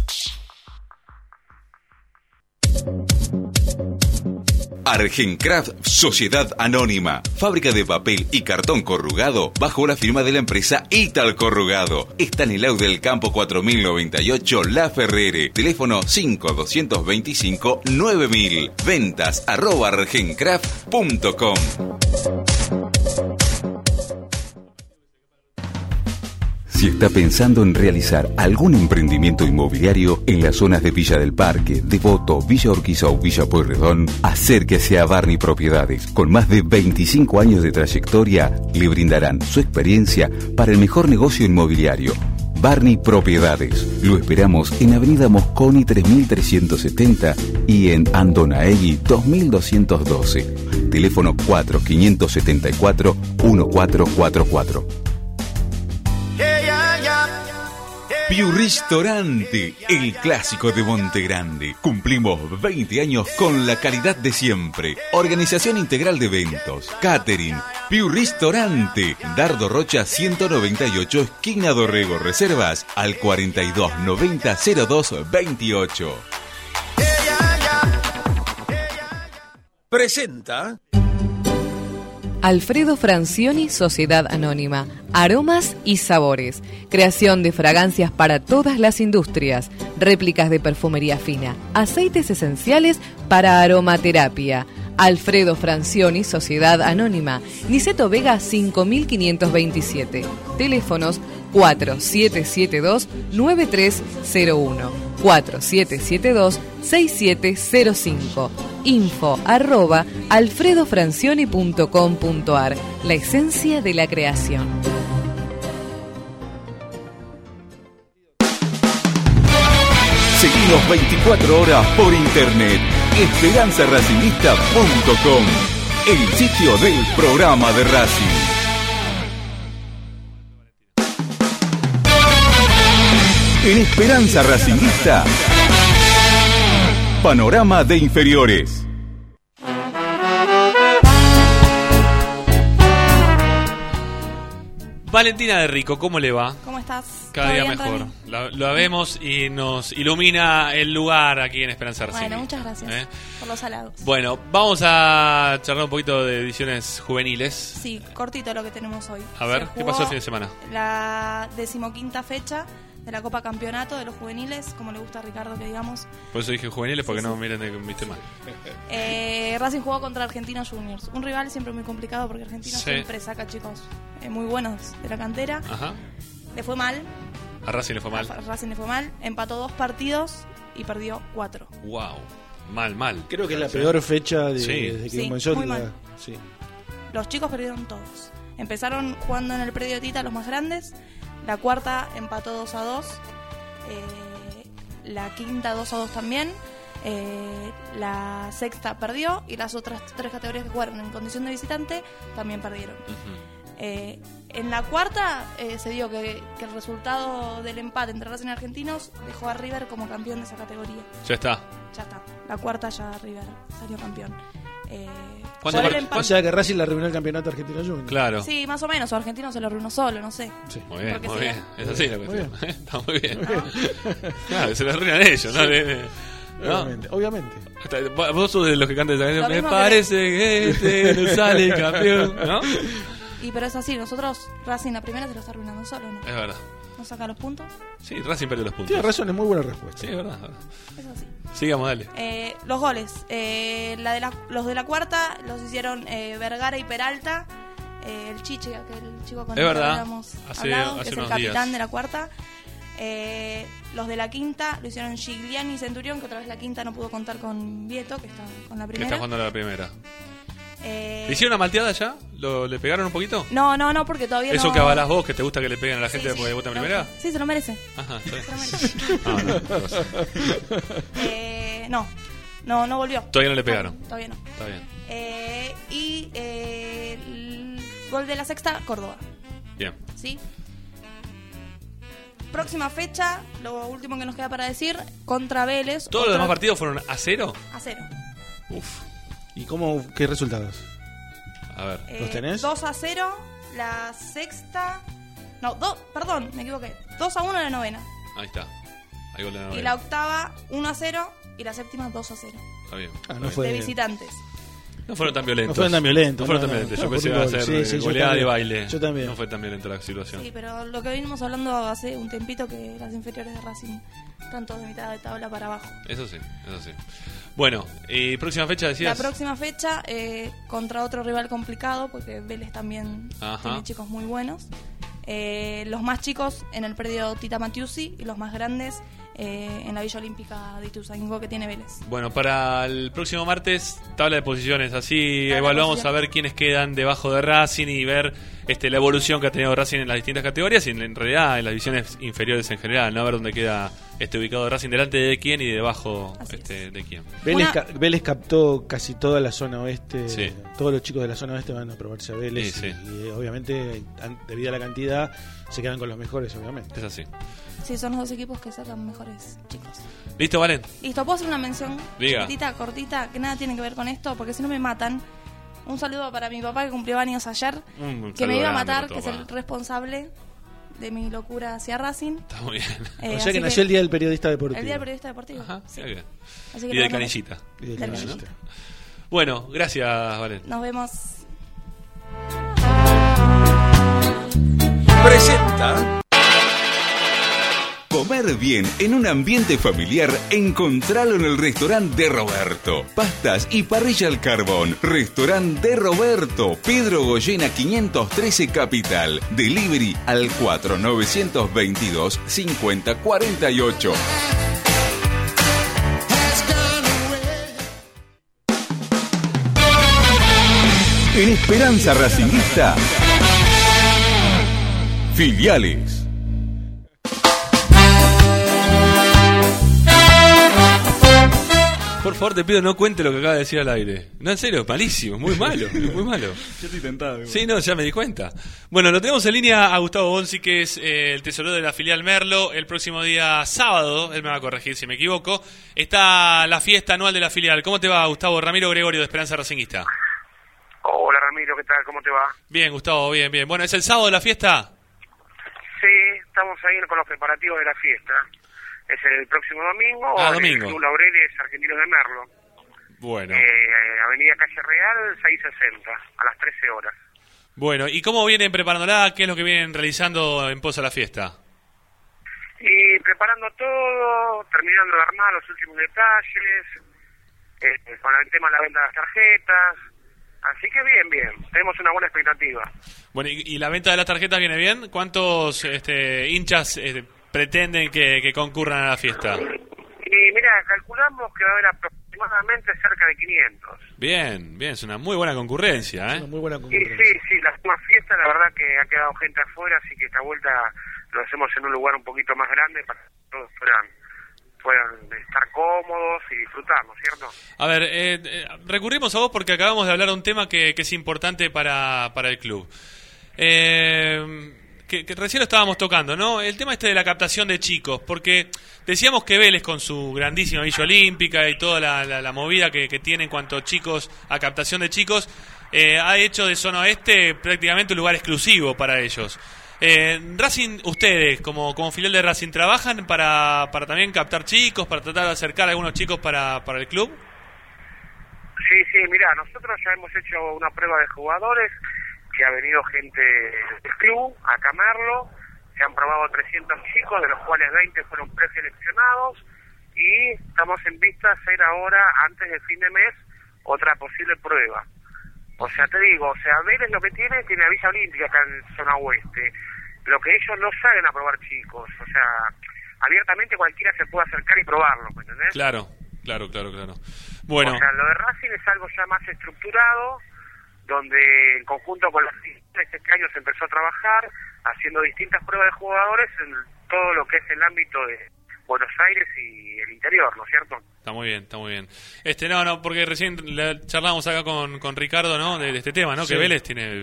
Argencraft Sociedad Anónima, fábrica de papel y cartón corrugado bajo la firma de la empresa Ital Corrugado. Está en el Lau del Campo cuatro mil noventa y ocho La Ferrere. Teléfono cinco, doscientos veinticinco, nueve mil. Ventas arroba argencraft punto com. Si está pensando en realizar algún emprendimiento inmobiliario en las zonas de Villa del Parque, Devoto, Villa Urquiza o Villa Pueyrredón, acérquese a Barney Propiedades. Con más de veinticinco años de trayectoria, le brindarán su experiencia para el mejor negocio inmobiliario. Barney Propiedades. Lo esperamos en Avenida Mosconi tres mil trescientos setenta y en Andonaegui dos mil doscientos doce. Teléfono cuatro, quinientos setenta y cuatro, catorce cuarenta y cuatro. Piu Ristorante, el clásico de Monte Grande. Cumplimos veinte años con la calidad de siempre. Organización integral de eventos, catering. Piu Ristorante, Dardo Rocha ciento noventa y ocho, esquina Dorrego. Reservas al cuarenta y dos noventa cero dos veintiocho. Presenta Alfredo Francioni, Sociedad Anónima. Aromas y sabores. Creación de fragancias para todas las industrias. Réplicas de perfumería fina. Aceites esenciales para aromaterapia. Alfredo Francioni, Sociedad Anónima. Niceto Vega cinco mil quinientos veintisiete. Teléfonos cuatro siete siete dos nueve tres cero uno, cuatro siete siete dos seis siete cero cinco. Info arroba alfredofrancioni punto com punto ar. La esencia de la creación. Seguimos veinticuatro horas por internet. esperanza racingista punto com, el sitio del programa de Racing. En Esperanza Racingista, panorama de inferiores. Valentina de Rico, ¿cómo le va? ¿Cómo estás? Cada día bien, mejor. La, la vemos y nos ilumina el lugar aquí en Esperanza Racing. Bueno, muchas gracias ¿Eh? por los halagos. Bueno, vamos a charlar un poquito de ediciones juveniles. Sí, cortito lo que tenemos hoy. A ver, Se ¿qué jugó pasó el fin de semana? La decimoquinta fecha de la Copa Campeonato de los juveniles, como le gusta a Ricardo que digamos. Por eso dije juveniles, porque Sí, no sí. miren de viste mal. Eh, Racing jugó contra Argentinos Juniors. Un rival siempre muy complicado porque Argentinos Sí. siempre saca chicos eh, muy buenos de la cantera. Ajá. Le fue mal. A Racing le fue mal. A Racing le fue mal. Empató dos partidos y perdió cuatro. Wow. Mal, mal. Creo que es la peor fecha de, Sí. desde que Sí, comenzó muy la- mal. sí. Los chicos perdieron todos. Empezaron jugando en el predio de Tita los más grandes. La cuarta empató dos a dos. Eh, la quinta dos a dos también. Eh, la sexta perdió. Y las otras tres categorías que jugaron en condición de visitante también perdieron. Ujú. Eh, en la cuarta eh, se dio que, que el resultado del empate entre Racing y Argentinos dejó a River como campeón de esa categoría. Ya está. Ya está. La cuarta ya River salió campeón. Eh, ¿Cuándo por el par- empate- O sea que Racing la arruinó el campeonato argentino junior. Claro. Sí, más o menos. O Argentino se lo arruinó solo, no sé. Sí. Muy bien, Porque muy sí. bien. Es así la Muy cuestión. Está muy bien. ¿No? Claro, se lo arruinan ellos, ¿no? De- de- ¿no? Obviamente, obviamente. Hasta- Vos sos de los que cantan esa canción. Lo Me mismo que- parece que este no sale campeón, ¿no? Y pero es así, nosotros Racing la primera se lo está arruinando solo, ¿no? Es verdad. No saca los puntos, Sí, Racing perdió los puntos. Tiene razón, es muy buena respuesta. Sí, es verdad. es verdad. es así. Sigamos, dale. Eh, los goles, eh, la de la, los de la cuarta los hicieron eh, Vergara y Peralta, eh, el Chiche, aquel chico con Es el que verdad, habíamos hace- hablado, hace que es el unos capitán días. de la cuarta. Eh, los de la quinta lo hicieron Gigliani y Centurión, que otra vez la quinta no pudo contar con Vieto, que está con la Que primera. está jugando la primera. Eh, ¿Le hicieron una malteada ya? ¿Lo, ¿Le pegaron un poquito? No, no, no, porque todavía ¿Eso no... que avalás vos, que te gusta que le peguen a la gente Sí, después de sí, vota en no, primera? Sí, se lo merece. Ajá, está bien. Se lo merece. Ah, no, otra cosa. Eh, no, no, no volvió. Todavía no le pegaron. Todavía no. Está bien. Eh, y eh, gol de la Sexta, Córdoba. Bien. ¿Sí? Próxima fecha, lo último que nos queda para decir, contra Vélez. ¿Todos los otro- demás partidos fueron a cero? A cero. Uf. ¿Y cómo, qué resultados? A ver. Eh, ¿Los tenés? dos a cero, la Sexta... No, dos, perdón, me equivoqué. dos a uno la novena. Ahí está. Ahí gol de la Y novena. la octava, uno a cero. Y la séptima, dos a cero. Está bien. Ah, Está no bien. fue- De visitantes. No fueron tan violentos. No fueron tan violentos. No fueron no, tan no, violentos. no, Yo por pensé que un iba a gol. ser Sí, sí, eh, yo goleada también. y baile. Yo también. No fue tan violenta la situación. Sí, pero lo que venimos hablando hace un tiempito, que las inferiores de Racing están todos de mitad de tabla para abajo. Eso sí, eso sí. Bueno, y próxima fecha decías. La próxima fecha, eh, contra otro rival complicado, porque Vélez también Ajá. tiene chicos muy buenos. Eh, los más chicos en el predio Tita Matiusi y los más grandes eh, en la Villa Olímpica de Ituzaingó, que tiene Vélez. Bueno, para el próximo martes, tabla de posiciones. Así Tabla de evaluamos a posiciones. ver quiénes quedan debajo de Racing y ver este, la evolución que ha tenido Racing en las distintas categorías y en, en realidad en las divisiones inferiores en general, ¿no? A ver dónde queda este ubicado Racing, delante de quién y debajo Así este, de quién. Vélez, Una- ca- Vélez captó casi toda la zona oeste. Sí. Todos los chicos de la zona oeste van a probarse a Vélez. Sí, sí. Y, y, obviamente, an- debido a la cantidad, se quedan con los mejores, obviamente. Es así. Sí, son los dos equipos que sacan mejores chicos. ¿Listo, Valen? Listo, ¿puedo hacer una mención Diga. chiquitita, cortita, que nada tiene que ver con esto? Porque si no me matan. Un saludo para mi papá, que cumplió años ayer, Un que me saludo iba a grande matar, para tu que es papá. el responsable de mi locura hacia Racing. Está muy bien. Eh, o así sea que nació el Día del Periodista Deportivo. el día del periodista deportivo. Ajá, sí. muy bien. Así que Y le de mando- canillita. Y de Del canillita. Bueno, gracias, Valen. Nos vemos. Presenta. Comer bien en un ambiente familiar, encontralo en el restaurante de Roberto. Pastas y parrilla al carbón. Restaurante de Roberto. Pedro Goyena quinientos trece Capital. Delivery al cuatro nueve veintidós cincuenta cuarenta y ocho. En Esperanza Racingista, filiales. Por favor, te pido no cuente lo que acaba de decir al aire. No, en serio, malísimo, muy malo, muy malo. Yo estoy tentado. Sí, no, ya me di cuenta. Bueno, lo tenemos en línea a Gustavo Bonzi, que es eh, el tesorero de la filial Merlo. El próximo día sábado, él me va a corregir si me equivoco, está la fiesta anual de la filial. ¿Cómo te va, Gustavo? Ramiro Gregorio, de Esperanza Racinguista. Hola Ramiro, ¿qué tal? ¿Cómo te va? Bien, Gustavo, bien, bien. Bueno, ¿es el sábado la fiesta? Sí, estamos ahí con los preparativos de la fiesta. Es el próximo domingo, Ah, en domingo. el Club Laureles Argentinos de Merlo. Bueno. Eh, Avenida Calle Real, seiscientos sesenta, a las trece horas. Bueno, ¿y cómo vienen preparándola? ¿Qué es lo que vienen realizando en pos a la fiesta? Y preparando todo, terminando de armar los últimos detalles, eh, con el tema de la venta de las tarjetas. Así que bien, bien, tenemos una buena expectativa. Bueno, ¿y, y la venta de las tarjetas viene bien? ¿Cuántos este, hinchas eh, pretenden que, que concurran a la fiesta? Y mira, calculamos que va a haber aproximadamente cerca de quinientos. Bien, bien, es una muy buena concurrencia, ¿eh? Una muy buena Y concurrencia. sí, sí, la última fiesta, la verdad que ha quedado gente afuera, así que esta vuelta lo hacemos en un lugar un poquito más grande para que todos puedan, puedan estar cómodos y disfrutar, ¿no es cierto? A ver, eh, eh, recurrimos a vos porque acabamos de hablar de un tema que, que es importante para, para el club. Eh, que, que recién lo estábamos tocando, ¿no? El tema este de la captación de chicos, porque decíamos que Vélez con su grandísima Villa Olímpica y toda la, la, la movida que, que tiene en cuanto a chicos, a captación de chicos, eh, ha hecho de Zona Oeste prácticamente un lugar exclusivo para ellos. Eh, Racing, ustedes, como, como filial de Racing, ¿trabajan para, para también captar chicos, para tratar de acercar a algunos chicos para, para el club? Sí, sí, mira, nosotros ya hemos hecho una prueba de jugadores, que ha venido gente del club a Merlo, se han probado trescientos chicos, de los cuales veinte fueron preseleccionados, y estamos en vista a hacer ahora, antes del fin de mes, otra posible prueba. O sea, te digo, o sea, Vélez lo que tiene, tiene la Villa Olímpica acá en zona oeste. Lo que ellos no saben a probar chicos, o sea, abiertamente cualquiera se puede acercar y probarlo, ¿me entendés? Claro, claro, claro, claro. Bueno, O sea, lo de Racing es algo ya más estructurado, donde en conjunto con las este año se empezó a trabajar, haciendo distintas pruebas de jugadores en todo lo que es el ámbito de Buenos Aires y el interior, ¿no es cierto? está muy bien, está muy bien. Este, no, no, porque recién la- charlábamos acá con, con Ricardo, ¿no? De, de este tema, ¿no? Sí. Que Vélez tiene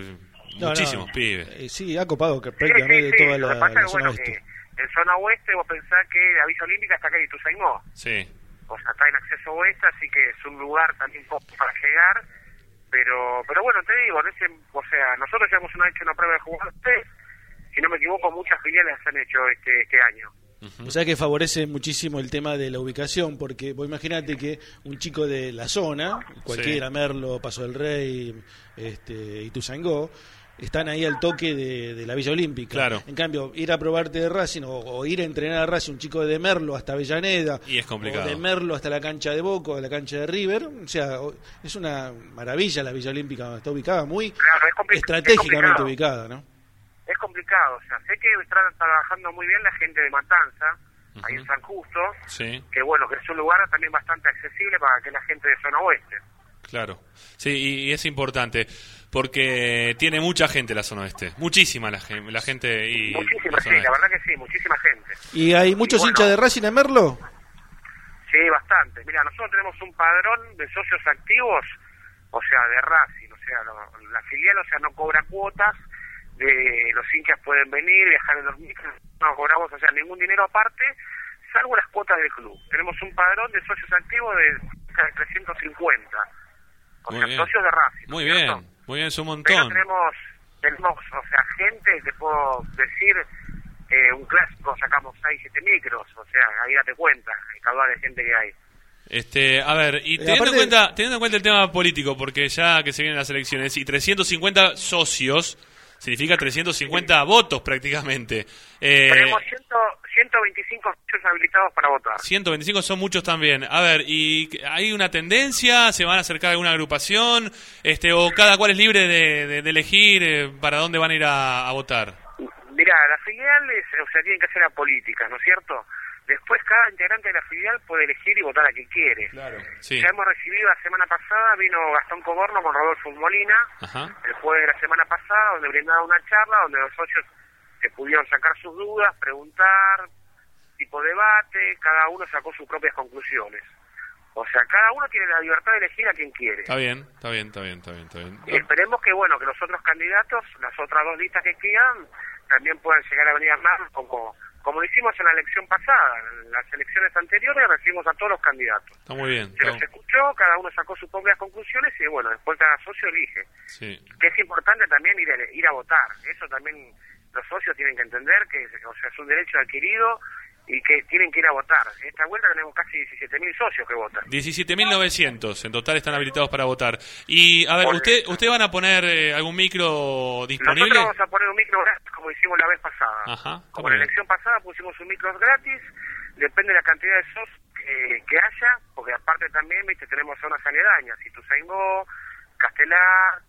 No, muchísimos no, pibes. eh, sí, ha copado que Sí, prácticamente sí, sí. toda Lo la, que pasa la es zona bueno, oeste. que en zona oeste vos pensás que la Villa Olímpica está acá en Ituzaingó. Sí. O sea, está en acceso oeste, así que es un lugar también poco para llegar. Pero pero bueno, te digo, en ese, o sea, nosotros ya hemos una, hecho una prueba de jugadores. Si no me equivoco, muchas filiales han hecho este, este año. O sea que favorece muchísimo el tema de la ubicación, porque vos imaginate que un chico de la zona, cualquiera, Sí. Merlo, Paso del Rey, este, Ituzaingó, están ahí al toque de, de la Villa Olímpica. Claro. En cambio, ir a probarte de Racing o, o ir a entrenar a Racing, un chico de Merlo hasta Avellaneda, Y es complicado. o de Merlo hasta la cancha de Boca, o de la cancha de River, o sea, o- es una maravilla la Villa Olímpica, está ubicada muy Claro, es compli- es estratégicamente complicado. ubicada, ¿no? Es complicado, o sea, sé que están trabajando muy bien la gente de Matanza, ahí en Ujú. San Justo, Sí, que bueno, que es un lugar también bastante accesible para que la gente de zona oeste. claro. Sí, y, y es importante porque tiene mucha gente la zona oeste. Muchísima la, gen- la gente. Y Muchísima, la sí, zona la oeste. verdad que sí, muchísima gente. ¿Y hay muchos Y bueno, hinchas de Racing en Merlo? Sí, bastante. Mira, nosotros tenemos un padrón de socios activos, o sea, de Racing, o sea, lo- la filial, o sea, no cobra cuotas, de los hinchas pueden venir, viajar en los micros, no cobramos, o sea, ningún dinero aparte, salvo las cuotas del club. Tenemos un padrón de socios activos de cerca de trescientos cincuenta, o Muy sea, bien. socios de Racing. Muy ¿no es bien, cierto? muy bien, es un Pero montón. tenemos, tenemos, o sea, gente, te puedo decir, eh, un clásico sacamos seis, siete micros, o sea, ahí date cuenta, el caudal de gente que hay. Este, a ver, y teniendo, aparte- en cuenta, teniendo en cuenta el tema político, porque ya que se vienen las elecciones, y trescientos cincuenta socios, significa trescientos cincuenta votos prácticamente. Eh, Tenemos cien, ciento veinticinco socios habilitados para votar. ciento veinticinco son muchos también. A ver, ¿y hay una tendencia? ¿Se van a acercar a alguna agrupación? Este, ¿O cada cual es libre de, de- de elegir eh, para dónde van a ir a, a votar? Mirá, las filiales, o sea, tienen que hacer la política, ¿no es cierto? Después cada integrante de la filial puede elegir y votar a quien quiere. Sí. Ya hemos recibido la semana pasada, vino Gastón Coborno con Rodolfo Molina, Ajá. el jueves de la semana pasada, donde brindaba una charla, donde los socios se pudieron sacar sus dudas, preguntar, tipo debate, cada uno sacó sus propias conclusiones. O sea, cada uno tiene la libertad de elegir a quien quiere. Está bien, está bien, está bien, está bien. Está bien. Y esperemos que, bueno, que los otros candidatos, las otras dos listas que quedan, también puedan llegar a venir más como... Como lo hicimos en la elección pasada, en las elecciones anteriores recibimos a todos los candidatos. Está muy bien. Se los está- escuchó, cada uno sacó sus propias conclusiones y bueno, después cada socio elige. Sí. Que es importante también ir a, ir a votar. Eso también los socios tienen que entender, que o sea, es un derecho adquirido y que tienen que ir a votar. En esta vuelta tenemos casi diecisiete mil socios que votan. diecisiete mil novecientos en total están habilitados para votar. Y, a ver, Por ¿usted, eso. ¿usted van a poner eh, algún micro disponible? Nosotros vamos a poner un micro gratis como hicimos la vez pasada. Ajá, está Como muy en la bien. elección pasada pusimos un micro gratis, depende de la cantidad de socios que, que haya, porque aparte también, viste, tenemos zonas aledañas, Ituzaingó, Castelar,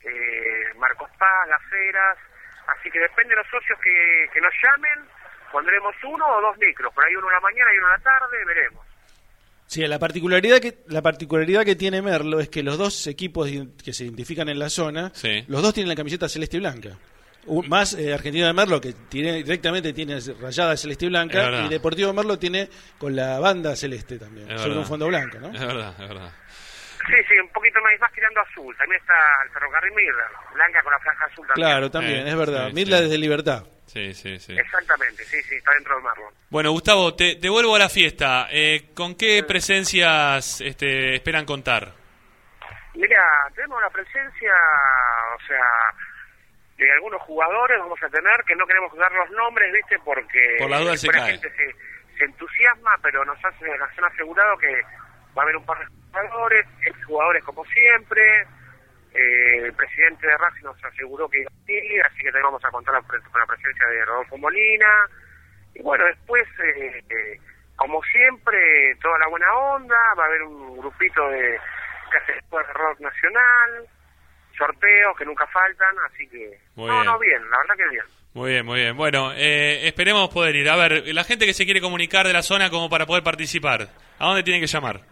eh, Marcos Paz, Las Heras, así que depende de los socios que, que nos llamen, pondremos uno o dos micros, por ahí uno en la mañana y uno en la tarde, veremos. Sí, la particularidad que la particularidad que tiene Merlo es que los dos equipos que se identifican en la zona, Sí. los dos tienen la camiseta celeste y blanca. U- Más eh, Argentino de Merlo, que tiene directamente tiene rayada celeste y Es blanca, verdad. y Deportivo Merlo tiene con la banda celeste también, Es sobre verdad. un fondo blanco, ¿no? Es verdad, es verdad. Sí, sí, un poquito más, más tirando azul, también está el ferrocarril Mirra, blanca con la franja azul también. Claro, también, Eh, es verdad. sí, Mirla sí. desde Libertad. Sí, sí, sí. Exactamente, sí, sí, está dentro del Marlon. Bueno, Gustavo, te, te vuelvo a la fiesta. Eh, ¿Con qué presencias este, esperan contar? Mira, tenemos la presencia, o sea, de algunos jugadores vamos a tener, que no queremos dar los nombres, ¿viste? Porque Por las dudas se después la cae. gente se, se entusiasma, pero nos, hace, nos han asegurado que va a haber un par de jugadores, ex jugadores como siempre. Eh, el presidente de Racing nos aseguró que iba a ir, así que te vamos a contar la pre- con la presencia de Rodolfo Molina. Y bueno, después, eh, eh, como siempre, toda la buena onda, va a haber un grupito de que hace de rock nacional, sorteos que nunca faltan, así que... Muy no, bien. no, bien, la verdad que bien. Muy bien, muy bien. Bueno, eh, esperemos poder ir. A ver, la gente que se quiere comunicar de la zona como para poder participar, ¿a dónde tienen que llamar?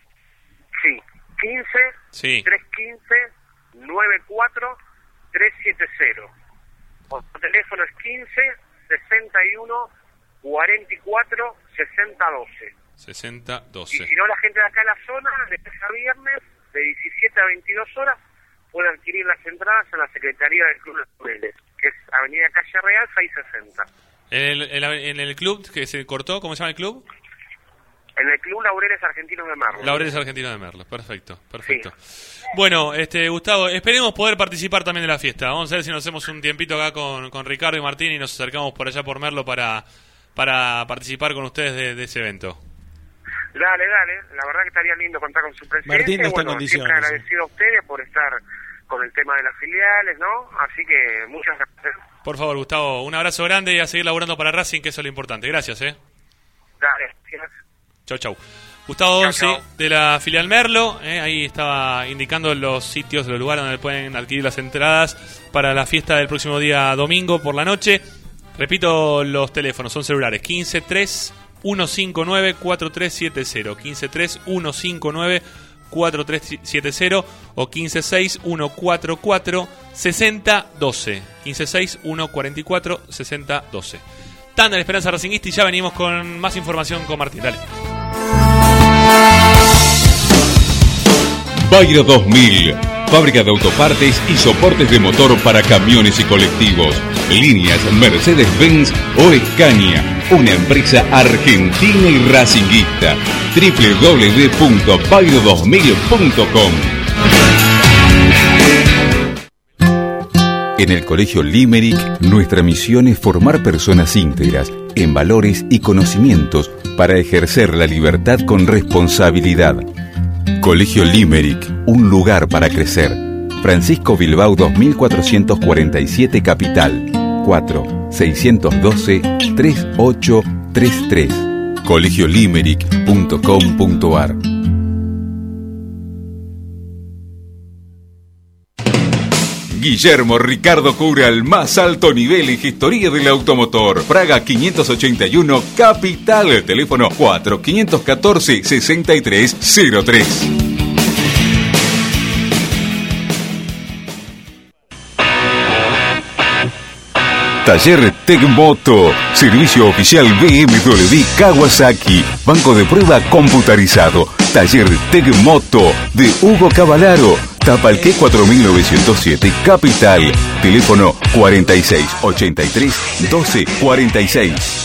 Sí, quince, Sí. trescientos quince, noventa y cuatro, trescientos setenta. Nuestro teléfono es quince, sesenta y uno, cuarenta y cuatro, sesenta, doce. sesenta Y doce. si no, la gente de acá en la zona, de lunes a viernes, de diecisiete a veintidós horas, puede adquirir las entradas en la Secretaría del Club Laureles, que es Avenida Calle Real seiscientos sesenta. En el, en, la- en el club que se cortó, ¿cómo se llama el club? En el Club Laureles Argentinos de Merlo. Laureles Argentino de Merlo, perfecto, perfecto. Bueno, este Gustavo, esperemos poder participar también de la fiesta. Vamos a ver si nos hacemos un tiempito acá con, con Ricardo y Martín y nos acercamos por allá por Merlo para, para participar con ustedes de, de ese evento. Dale, dale, la verdad que estaría lindo contar con su presencia. Martín no está en bueno, condiciones, siempre agradecido a ustedes por estar con el tema de las filiales, ¿no? Así que muchas gracias. Por favor, Gustavo, un abrazo grande y a seguir laburando para Racing, que eso es lo importante. Gracias, eh. Dale, gracias. Chau, chau. Gustavo Chau, Donzi, chau. de la filial Merlo, eh, ahí estaba indicando los sitios, los lugares donde pueden adquirir las entradas para la fiesta del próximo día domingo por la noche. Repito, los teléfonos son celulares quince tres uno cinco nueve cuatro tres siete cero, quince tres uno cinco nueve cuatro tres siete cero o quince seis uno cuatro cuatro sesenta doce, quince seis uno cuatro cuatro sesenta doce. Tanda de Esperanza Racingista y ya venimos con más información con Martín. Dale. Bayro dos mil, fábrica de autopartes y soportes de motor para camiones y colectivos. Líneas Mercedes-Benz o Scania, una empresa argentina y racinguista. doble u doble u doble u punto bayro dos mil punto com. En el Colegio Limerick, nuestra misión es formar personas íntegras, en valores y conocimientos, para ejercer la libertad con responsabilidad. Colegio Limerick, un lugar para crecer. Francisco Bilbao dos mil cuatrocientos cuarenta y siete Capital. cuatro seis uno dos tres ocho tres tres. colegio limerick punto com punto ar. Guillermo Ricardo cura el más alto nivel en gestoría del automotor. Praga quinientos ochenta y uno Capital. Teléfono cuatro cinco uno cuatro seis tres cero tres. Taller Tecmoto, servicio oficial B M W Kawasaki, banco de prueba computarizado. Taller Tecmoto de Hugo Cavalaro, Tapalqué cuatro mil novecientos siete, Capital. Teléfono cuarenta y seis ochenta y tres doce cuarenta y seis.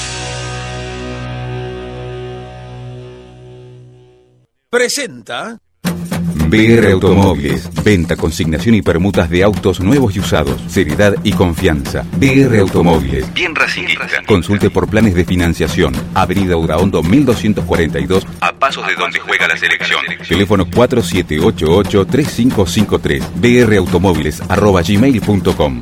Presenta B R Automóviles, venta, consignación y permutas de autos nuevos y usados, seriedad y confianza. B R Automóviles, bien racinguista. Consulte por planes de financiación. Avenida Udaondo mil doscientos cuarenta y dos, a pasos de donde juega la selección. Teléfono cuatro siete ocho ocho tres cinco cinco tres. brautomóviles arroba gmail punto com.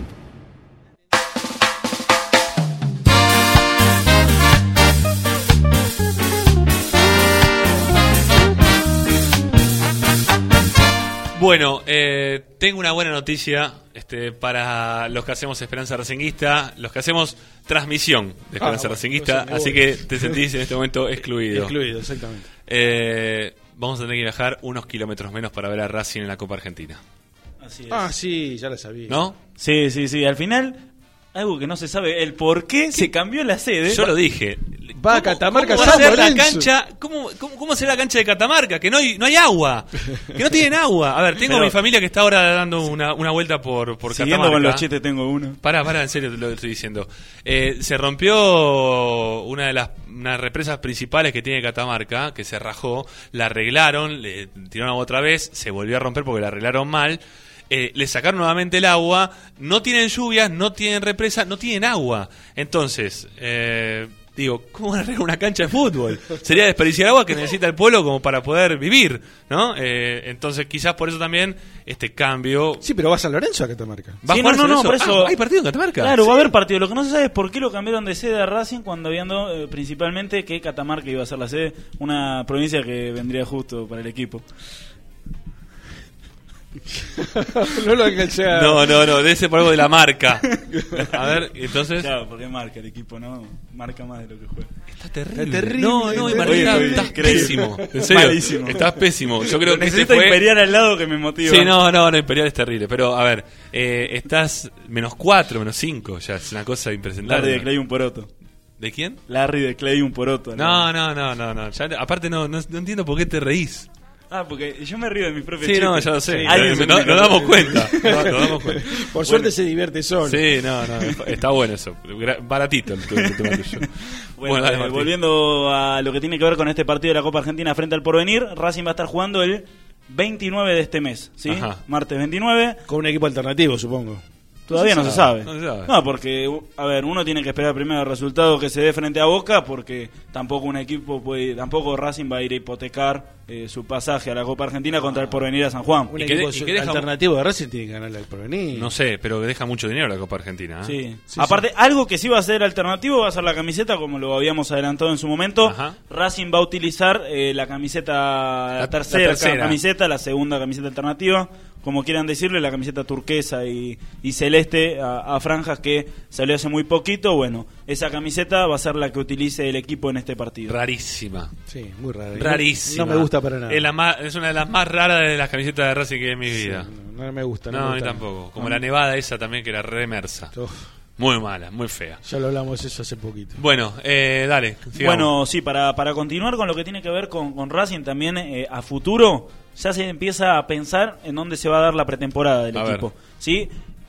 Bueno, eh, tengo una buena noticia este, para los que hacemos Esperanza Racinguista, los que hacemos transmisión de Esperanza Ah, bueno, Racinguista, entonces, así que te sentís en este momento excluido. Excluido, exactamente. Eh, vamos a tener que viajar unos kilómetros menos para ver a Racing en la Copa Argentina. Así es. Ah, sí, ya lo sabía. ¿No? Sí, sí, sí. Al final, algo que no se sabe, el por qué se cambió la sede. Yo lo dije. Va a Catamarca, ¿Cómo va a San ser la Lorenzo. cancha? ¿Cómo, cómo, cómo será la cancha de Catamarca? Que no hay, no hay agua. Que no tienen agua. A ver, tengo Pero- mi familia que está ahora dando una, una vuelta por, por Siguiendo Catamarca. con los chistes, tengo uno. Pará, pará, en serio te lo estoy diciendo. Eh, se rompió una de las unas represas principales que tiene Catamarca, que se rajó, la arreglaron, le tiraron agua otra vez, se volvió a romper porque la arreglaron mal. Eh, le sacaron nuevamente el agua, no tienen lluvias, no tienen represa, no tienen agua. Entonces, eh, digo, ¿cómo van a arreglar una cancha de fútbol? Sería desperdiciar agua que necesita el pueblo como para poder vivir, ¿no? Eh, entonces, quizás por eso también este cambio. Sí, pero va a San Lorenzo a Catamarca. ¿Va Sí, a no, jugar no, San no, Lorenzo? por eso- Ah, ¿hay partido en Catamarca? Claro, Sí. va a haber partido. Lo que no se sabe es por qué lo cambiaron de sede a Racing cuando viendo eh, principalmente que Catamarca iba a ser la sede, una provincia que vendría justo para el equipo. No lo alcancé a... No, no, no, de ese por algo de la marca. A ver, entonces. Claro, porque marca el equipo, ¿no? Marca más de lo que juega. Está terrible. Está terrible, No, no, está Martín, terrible. estás Increíble. pésimo. En serio, Malísimo. estás pésimo. Yo creo que este Necesito fue... Imperial al lado que me motiva. Sí, no, no, no, Imperial es terrible. Pero, a ver, eh, estás menos cuatro, menos cinco. Ya es una cosa impresentable. Larry de Clay un poroto. ¿De quién? Larry de Clay un poroto. No, no, no, no, no. Ya, aparte, no, no, no entiendo por qué te reís. Ah, porque yo me río de mis propios Sí, chistes. no, ya lo sé. Sí, No, alguien se no- me- nos damos cuenta. No, nos damos cuenta. Por suerte se divierte solo. Sí, no, no, está bueno eso. Gra- Baratito el, tu- el tema tuyo. Bueno, Bueno, dale, eh, Martín. volviendo a lo que tiene que ver con este partido de la Copa Argentina frente al Porvenir, Racing va a estar jugando el veintinueve de este mes, ¿sí? Ajá. Martes veintinueve. Con un equipo alternativo, supongo. Todavía no se sabe. No se sabe. No, porque, a ver, uno tiene que esperar primero el resultado que se dé frente a Boca, porque tampoco un equipo puede, tampoco Racing va a ir a hipotecar eh, su pasaje a la Copa Argentina contra el Porvenir a San Juan. Un ¿Y qué equipo de- y qué deja- alternativo de Racing tiene que ganarle al Porvenir. No sé, pero que deja mucho dinero la Copa Argentina. ¿eh? Sí. Sí, Aparte, algo que sí va a ser alternativo va a ser la camiseta, como lo habíamos adelantado en su momento. Ajá. Racing va a utilizar eh, la camiseta, la, La- tercera, la tercera. camiseta, la segunda camiseta alternativa, como quieran decirle, la camiseta turquesa y, y celeste a, a franjas que salió hace muy poquito. Bueno, esa camiseta va a ser la que utilice el equipo en este partido. Rarísima. Sí, muy raro. Rarísima. No me gusta para nada. Es, la más- es una de las más raras de las camisetas de Racing que vi en mi vida. No, no me gusta. No, me a mí gusta. tampoco. Como No. la nevada esa también, que era remersa. Uf, Muy mala, muy fea. ya lo hablamos eso hace poquito. Bueno, eh, dale. sigamos. Bueno, sí, para, para continuar con lo que tiene que ver con, con Racing también eh, a futuro, ya se empieza a pensar en dónde se va a dar la pretemporada del A equipo. ver. ¿Sí?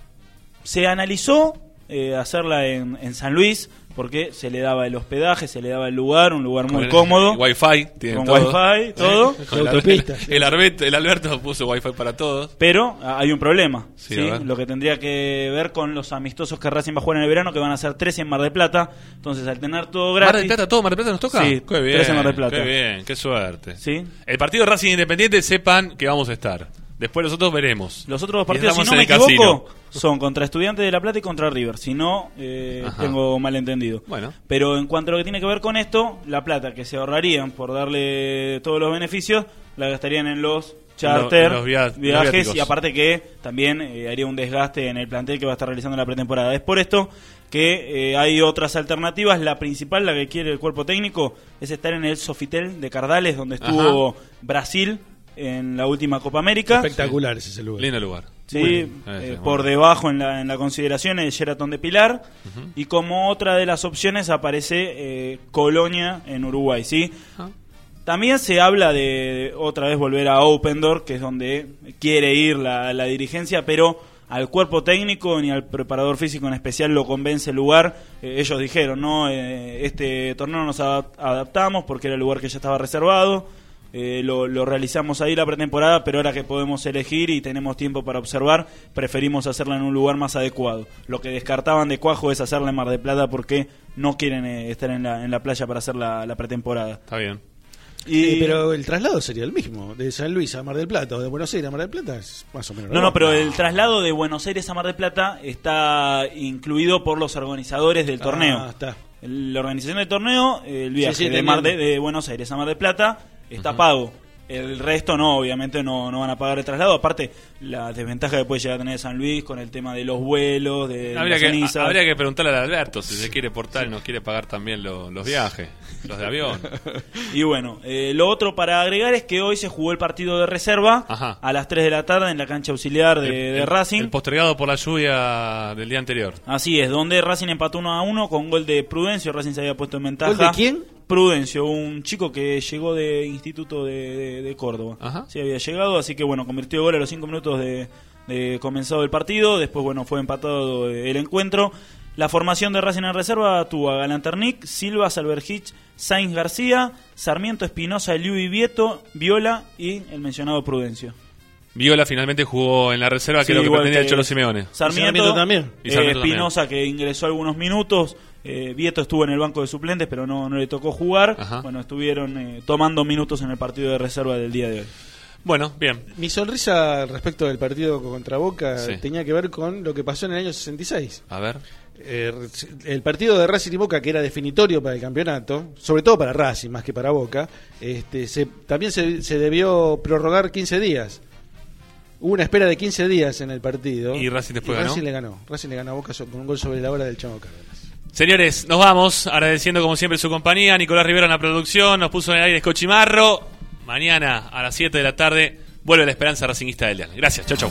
Se analizó eh, hacerla en, en San Luis, porque se le daba el hospedaje, se le daba el lugar, un lugar muy Con el- cómodo. Wi-Fi, tiene Con todo. Wi-Fi, todo. Con el, autopista. el, el Arbet- el Alberto puso Wi-Fi para todos. Pero ah, hay un problema, Sí, ¿sí? a ver. Lo que tendría que ver con los amistosos que Racing va a jugar en el verano, que van a ser trece en Mar del Plata. Entonces, al tener todo gratis... ¿Mar del Plata todo? ¿Mar del Plata nos toca? Sí, qué bien, trece en Mar del Plata. Qué bien, qué suerte. ¿Sí? El partido de Racing Independiente, sepan que vamos a estar. Después nosotros veremos. Los otros dos Y partidos, si estamos no en me el equivoco, casino. son contra Estudiantes de La Plata y contra River. Si no, eh, Ajá. tengo malentendido. Bueno. Pero en cuanto a lo que tiene que ver con esto, la plata que se ahorrarían por darle todos los beneficios, la gastarían en los charter, En lo- en los via- los viajes, viáticos. y aparte que también eh, haría un desgaste en el plantel que va a estar realizando la pretemporada. Es por esto que eh, hay otras alternativas. La principal, la que quiere el cuerpo técnico, es estar en el Sofitel de Cardales, donde estuvo Brasil en la última Copa América. Espectacular ese lugar. Lindo lugar. Sí, Muy eh, bien. Eh, sí, por bueno. debajo en la, en la consideración el Sheraton de Pilar. Ujú. Y como otra de las opciones aparece eh, Colonia en Uruguay, ¿sí? Ajá. También se habla de, de otra vez volver a Open Door, que es donde quiere ir la, la dirigencia, pero al cuerpo técnico ni al preparador físico en especial lo convence el lugar. Eh, ellos dijeron, no, eh, este torneo nos adap- adaptamos porque era el lugar que ya estaba reservado. Eh, lo, lo realizamos ahí la pretemporada, pero ahora que podemos elegir y tenemos tiempo para observar, preferimos hacerla en un lugar más adecuado. Lo que descartaban de cuajo es hacerla en Mar del Plata porque no quieren eh, estar en la, en la playa para hacer la, la pretemporada. Está bien. Y, Eh, pero el traslado sería el mismo, de San Luis a Mar del Plata o de Buenos Aires a Mar del Plata es más o menos. No, no, pero el traslado de Buenos Aires a Mar del Plata está incluido por los organizadores del torneo. Ah, está. El- La organización del torneo, el viaje Sí, sí, de, te Mar de, entiendo. de Buenos Aires a Mar del Plata está pago. El resto no, obviamente no, no van a pagar el traslado. Aparte, la desventaja que puede llegar a tener San Luis con el tema de los vuelos, de Habría las que, cenizas. habría que preguntarle al Alberto si se quiere portar y nos quiere pagar también lo- los viajes, los de avión. Y bueno, eh, lo otro para agregar es que hoy se jugó el partido de reserva Ajá. a las tres de la tarde en la cancha auxiliar de, El- de el- Racing. El postergado por la lluvia del día anterior. Así es, donde Racing empató uno a uno con gol de Prudencio. Racing se había puesto en ventaja. ¿Gol de quién? Prudencio, un chico que llegó de Instituto de, de- de Córdoba. Ajá. Sí, había llegado, así que bueno, convirtió gol a los cinco minutos de, de comenzado el partido. Después, bueno, fue empatado eh, el encuentro. La formación de Racing en reserva tuvo a Galanternic, Silva, Salvergich, Sainz García, Sarmiento Espinosa, Eliu Vieto, Viola y el mencionado Prudencio. Viola finalmente jugó en la reserva, Sí, que es lo que igual pretendía el que Cholo Simeone. Sarmiento, Sarmiento también. Y eh, Sarmiento también. Espinosa, que ingresó algunos minutos. eh, Vieto estuvo en el banco de suplentes, pero no, no le tocó jugar. Ajá. Bueno, estuvieron eh, tomando minutos en el partido de reserva del día de hoy. Bueno, bien. Mi sonrisa respecto del partido contra Boca Sí. tenía que ver con lo que pasó en el año sesenta y seis. A ver. Eh, el partido de Racing y Boca, que era definitorio para el campeonato, sobre todo para Racing más que para Boca, este, se, también se, se debió prorrogar quince días. Hubo una espera de quince días en el partido. ¿Y Racing después y ganó? Racing le ganó. Racing le ganó a Boca so- con un gol sobre la hora del Chavo Cárdenas. Señores, nos vamos, agradeciendo como siempre su compañía. Nicolás Rivera en la producción, nos puso en el aire Escochimarro. Mañana a las siete de la tarde vuelve la esperanza racinguista del día. Gracias, chau chau.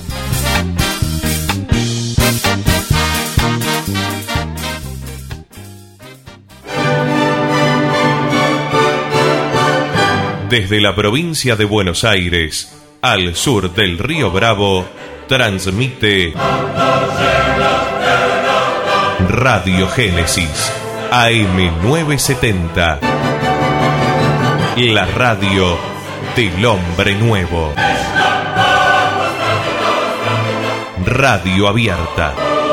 Desde la provincia de Buenos Aires, al sur del río Bravo, transmite Radio Génesis, A M novecientos setenta. La radio del hombre nuevo. Radio abierta.